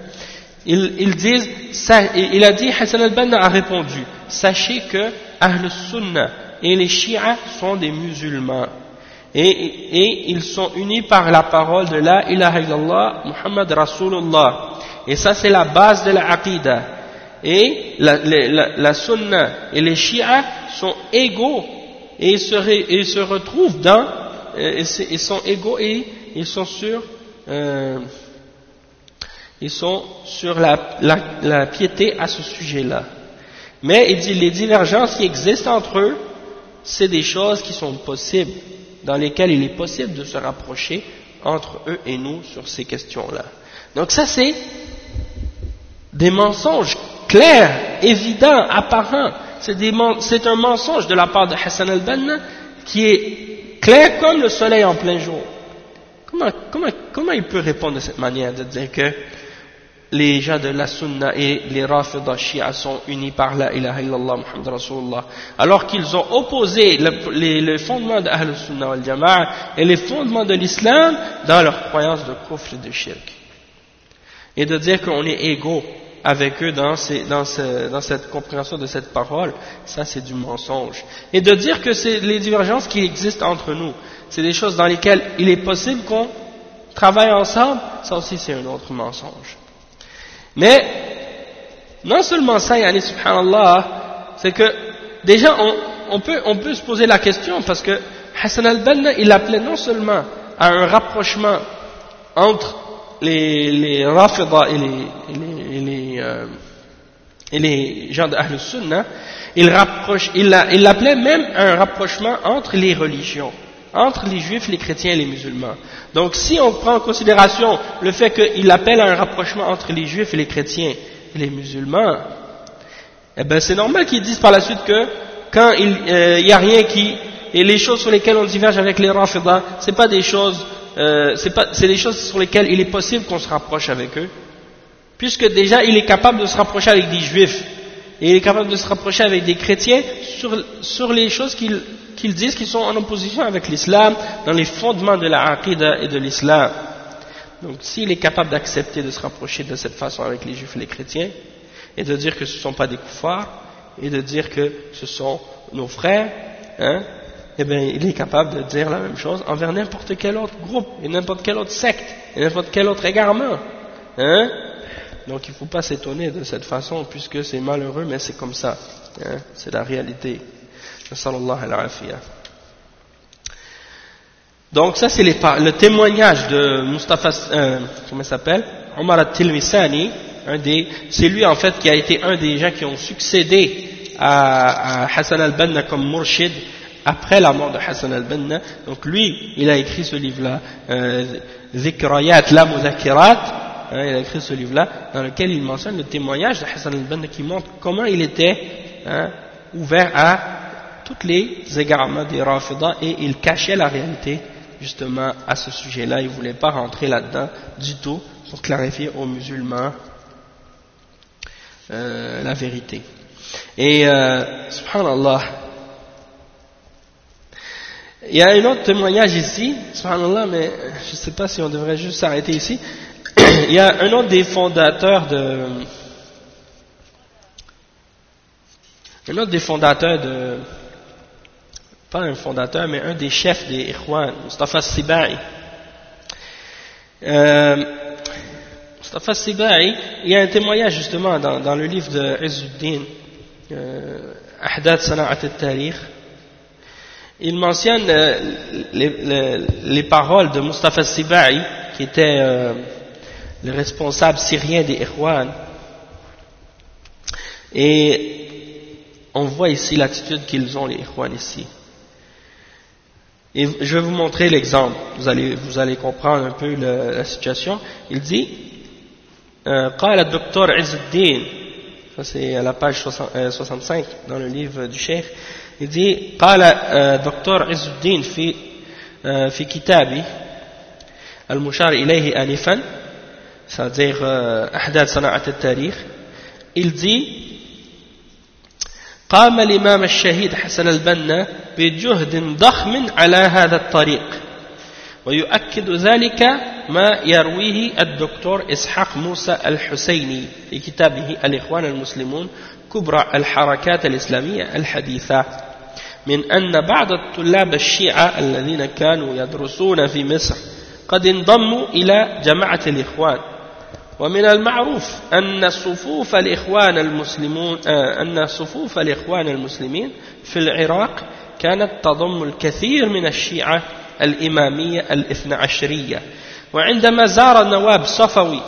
Il a dit, Hassan al-Banna a répondu, sachez que Ahl Sunnah et les Chiites sont des musulmans et ils sont unis par la parole de la ilaha illallah Muhammad Rasulullah, et ça c'est la base de la aqidah. Et la Sunna et les Chiites sont égaux et ils se retrouvent dans ils sont égaux et ils sont sur la piété à ce sujet-là. Mais il dit les divergences qui existent entre eux, c'est des choses qui sont possibles, dans lesquelles il est possible de se rapprocher entre eux et nous sur ces questions-là. Donc ça c'est des mensonges clairs, évidents, apparents. C'est un mensonge de la part de Hassan al-Banna qui est clair comme le soleil en plein jour. Comment il peut répondre de cette manière, de dire que les gens de la Sunna et les Rafida Shia sont unis par la ilaha illallah Muhammad Rasulullah, alors qu'ils ont opposé les fondements de Ahl Sunna wal Jama'a et les fondements de l'islam dans leur croyance de kufr et de shirk, et de dire qu'on est égaux avec eux dans cette compréhension de cette parole, ça c'est du mensonge. Et de dire que c'est les divergences qui existent entre nous, c'est des choses dans lesquelles il est possible qu'on travaille ensemble, ça aussi c'est un autre mensonge. Mais non seulement ça, yani subhanallah, c'est que déjà on peut se poser la question parce que Hassan al-Banna il appelait non seulement à un rapprochement entre les Rafida et les gens de Ahl Sunnah, il l'appelait même à un rapprochement entre les religions, entre les juifs, les chrétiens et les musulmans. Donc si on prend en considération le fait qu'il appelle à un rapprochement entre les juifs et les chrétiens et les musulmans, eh ben c'est normal qu'ils disent par la suite que quand il y a rien et les choses sur lesquelles on diverge avec les Rafida, c'est pas des choses, c'est des choses sur lesquelles il est possible qu'on se rapproche avec eux, puisque déjà il est capable de se rapprocher avec des juifs et il est capable de se rapprocher avec des chrétiens sur les choses qu'ils disent qui sont en opposition avec l'islam, dans les fondements de la aqida et de l'islam. Donc s'il est capable d'accepter de se rapprocher de cette façon avec les juifs et les chrétiens et de dire que ce ne sont pas des koufars et de dire que ce sont nos frères, eh bien il est capable de dire la même chose envers n'importe quel autre groupe et n'importe quelle autre secte et n'importe quel autre égarement, donc il ne faut pas s'étonner de cette façon puisque c'est malheureux, mais c'est comme ça, c'est la réalité. Donc ça c'est le témoignage de Mustafa, comment il s'appelle, Omar al-Tilmisani, c'est lui en fait qui a été un des gens qui ont succédé à Hassan al-Banna comme murshid après la mort de Hassan al-Banna. Donc lui il a écrit ce livre-là, Zikrayat la Mudhakirat. Il a écrit ce livre-là dans lequel il mentionne le témoignage de Hassan al-Banna qui montre comment il était ouvert à tous les égarements des Rafida et il cachait la réalité justement à ce sujet-là. Il ne voulait pas rentrer là-dedans du tout pour clarifier aux musulmans la vérité. Et subhanallah, il y a un autre témoignage ici, subhanallah, mais je ne sais pas si on devrait juste s'arrêter ici. Il y a un autre des fondateurs pas un fondateur, mais un des chefs des Ikhwan, Mustafa Sibai. Mustafa Sibai, il y a un témoignage justement dans le livre de Izzuddin, Ahdath Sana'at al-Tarikh. Il mentionne les paroles de Mustafa Sibai, qui était le responsable syrien des Ikhwan. Et on voit ici l'attitude qu'ils ont les Ikhwan ici. Et je vais vous montrer l'exemple, vous allez comprendre un peu la situation. Il dit قال الدكتور عز الدين, ça c'est à la page 65 dans le livre du Cheikh, il dit قال الدكتور عز الدين في كتابه المشار إليه آنفا, c'est-à-dire أحداث صناعة التاريخ, il dit قام الإمام الشهيد حسن البنا بجهد ضخم على هذا الطريق, ويؤكد ذلك ما يرويه الدكتور إسحاق موسى الحسيني في كتابه الإخوان المسلمون كبرى الحركات الإسلامية الحديثة, من أن بعض الطلاب الشيعة الذين كانوا يدرسون في مصر قد انضموا إلى جماعة الإخوان. ومن المعروف أن صفوف الإخوان المسلمين في العراق كانت تضم الكثير من الشيعة الإمامية الاثنى عشرية. وعندما زار نواب صفوي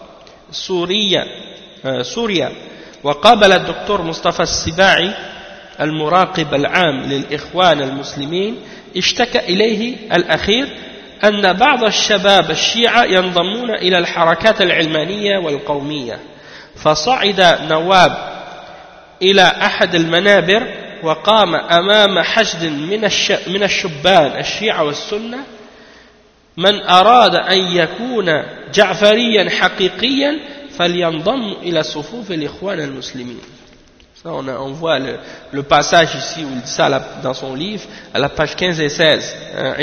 سوريا وقابل الدكتور مصطفى السباعي المراقب العام للإخوان المسلمين, اشتكى إليه الأخير أن بعض الشباب الشيعة ينضمون إلى الحركات العلمانية والقومية. فصعد نواب إلى أحد المنابر وقام أمام حشد من الشبان الشيعة والسنة, من أراد أن يكون جعفريا حقيقيا فلينضم إلى صفوف الإخوان المسلمين. On voit le passage ici où il dit ça dans son livre à la page 15 et 16.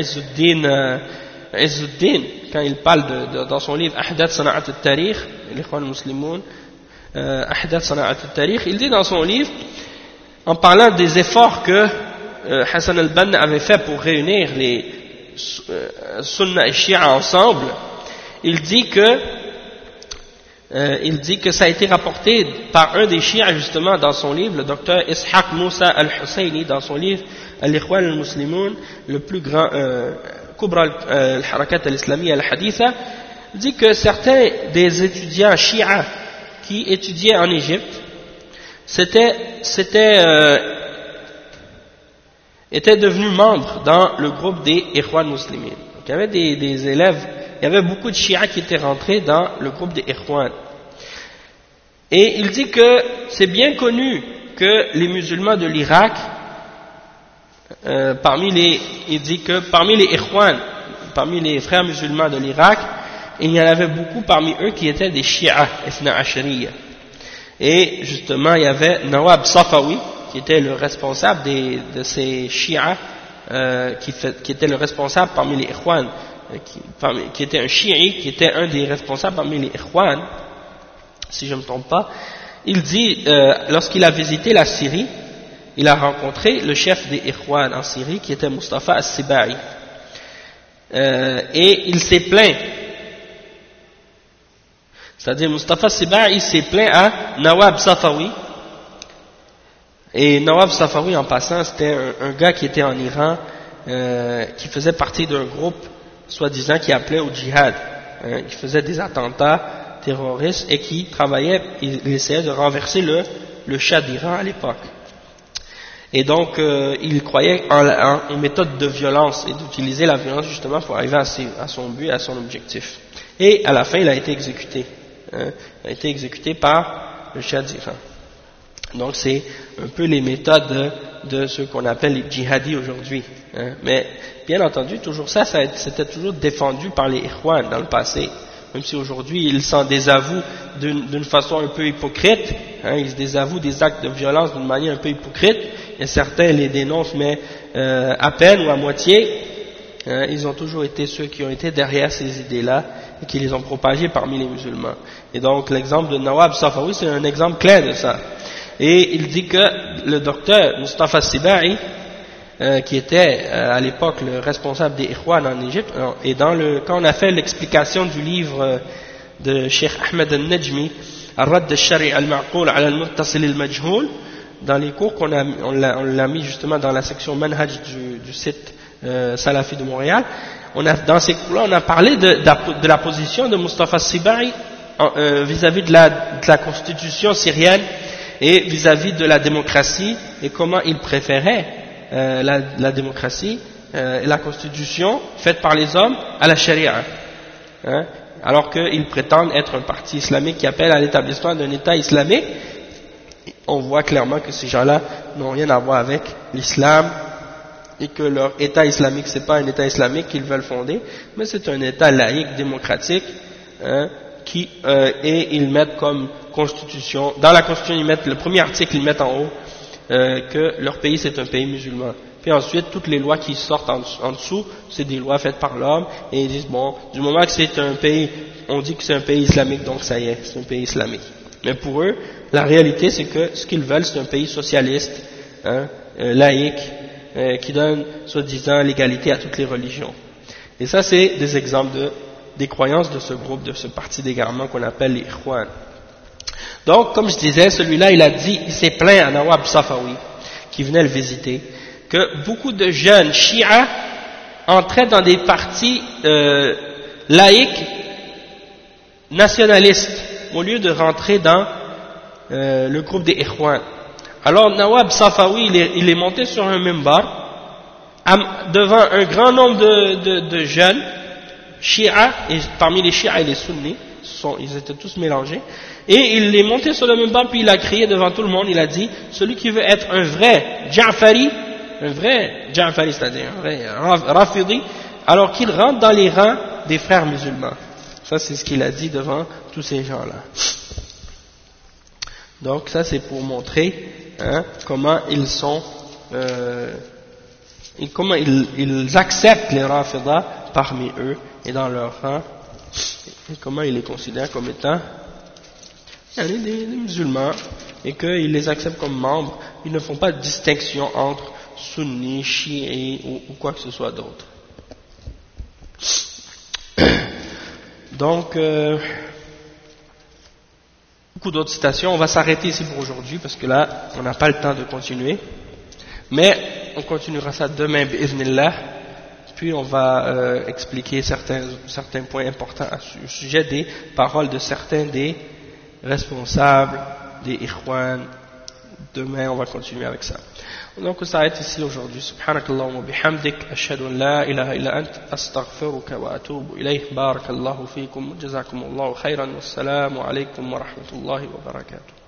Izzuddin, quand il parle dans son livre Ahdath Sana'at al-Tarikh, l'Ikhwan al-Muslimoun, Ahdath Sana'at al-Tarikh, il dit dans son livre, en parlant des efforts que Hassan al-Banna avait fait pour réunir les Sunna et Shia ensemble, il dit que il dit que ça a été rapporté par un des chiites justement dans son livre, le docteur Ishaq Moussa al-Husayni, dans son livre Al-Ikhwan al-Muslimoun, le plus grand Kubra al-Harakat al-Islamiyya al-Haditha, dit que certains des étudiants chiites qui étudiaient en Égypte étaient devenus membres dans le groupe des Ikhwan Muslimin. Donc il y avait des élèves, il y avait beaucoup de chiites qui étaient rentrés dans le groupe des Ikhwan. Et il dit que c'est bien connu que les musulmans de l'Irak, il dit que parmi les Ikhwan, parmi les frères musulmans de l'Irak, il y en avait beaucoup parmi eux qui étaient des chiites, Ithna Ashariya. Et justement, il y avait Nawab Safawi, qui était le responsable de ces chiites, qui était le responsable parmi les Ikhwan, qui était un chiite, qui était un des responsables parmi les Ikhwan, si je ne me trompe pas. Il dit, lorsqu'il a visité la Syrie, il a rencontré le chef des Ikhwan en Syrie, qui était Mustafa As-Sibai. Et il s'est plaint. C'est-à-dire, Mustafa As-Sibai, il s'est plaint à Nawab Safawi. Et Nawab Safawi, en passant, c'était un gars qui était en Iran, qui faisait partie d'un groupe, soi-disant, qui appelait au djihad, qui faisait des attentats terroristes et qui travaillait, il essayait de renverser le Shah d'Iran à l'époque. Et donc, il croyait en méthode de violence et d'utiliser la violence justement pour arriver à son but, à son objectif. Et à la fin, il a été exécuté. Il a été exécuté par le Shah d'Iran. Donc c'est un peu les méthodes de ce qu'on appelle les djihadis aujourd'hui. Mais bien entendu, toujours ça c'était toujours défendu par les Ikhwan dans le passé. Même si aujourd'hui ils s'en désavouent d'une façon un peu hypocrite, ils se désavouent des actes de violence d'une manière un peu hypocrite, et certains les dénoncent mais à peine ou à moitié. Ils ont toujours été ceux qui ont été derrière ces idées-là et qui les ont propagées parmi les musulmans. Et donc l'exemple de Nawab Safawi, c'est un exemple clair de ça. Et il dit que le docteur Mustafa Sibai, qui était à l'époque le responsable des Ikhwan en Égypte, et quand on a fait l'explication du livre de Cheikh Ahmed al-Najmi, Al-Radd al-Shari' al-Ma'qul ala al-Muttasil al-Majhoul, dans les cours on l'a mis justement dans la section Manhaj du site Salafi de Montréal, dans ces cours-là, on a parlé de la position de Mustafa Sibai vis-à-vis de la constitution syrienne et vis-à-vis de la démocratie, et comment il préférait la démocratie et la constitution faite par les hommes à la charia, alors qu'ils prétendent être un parti islamique qui appelle à l'établissement d'un État islamique. On voit clairement que ces gens-là n'ont rien à voir avec l'islam et que leur État islamique, c'est pas un État islamique qu'ils veulent fonder, mais c'est un État laïque, démocratique, et ils mettent comme constitution, dans la constitution ils mettent, le premier article ils mettent en haut que leur pays c'est un pays musulman. Puis ensuite toutes les lois qui sortent en dessous, c'est des lois faites par l'homme, et ils disent bon, du moment que c'est un pays, on dit que c'est un pays islamique, donc ça y est, c'est un pays islamique. Mais pour eux, la réalité c'est que ce qu'ils veulent c'est un pays socialiste, laïque, qui donne soi-disant l'égalité à toutes les religions. Et ça c'est des exemples des croyances de ce groupe, de ce parti d'égarement qu'on appelle les Ikhwan. Donc, comme je disais, celui-là, il s'est plaint à Nawab Safawi, qui venait le visiter, que beaucoup de jeunes chiites entraient dans des partis laïques, nationalistes, au lieu de rentrer dans le groupe des Ikhwan. Alors, Nawab Safawi, il est monté sur un mimbar, devant un grand nombre de jeunes, chiites, et parmi les chiites et les sunnis, ils étaient tous mélangés, et il est monté sur le mimbar, puis il a crié devant tout le monde, il a dit, celui qui veut être un vrai Ja'fari, c'est-à-dire un vrai Rafidi, alors qu'il rentre dans les rangs des frères musulmans. Ça c'est ce qu'il a dit devant tous ces gens-là. Donc ça c'est pour montrer comment ils sont, comment ils acceptent les Rafidas parmi eux et dans leur rang, et comment ils les considèrent comme étant des musulmans, et qu'ils les acceptent comme membres. Ils ne font pas de distinction entre sunnis, chiites ou quoi que ce soit d'autre. Donc beaucoup d'autres citations. On va s'arrêter ici pour aujourd'hui parce que là, on n'a pas le temps de continuer. Mais on continuera ça demain, bi'idhnillah. Puis on va expliquer certains points importants au sujet des paroles de certains des responsables, des ikhwan. Demain, on va continuer avec ça. Donc on s'arrête ici aujourd'hui. Subhanakallahu wa bihamdik, ashhadu an la ilaha illa ant, astaghfiruka wa atubu ilayh. Barakallahu fikum, jazakumullahu khairan, wassalamu alaykum wa rahmatullahi wa barakatuh.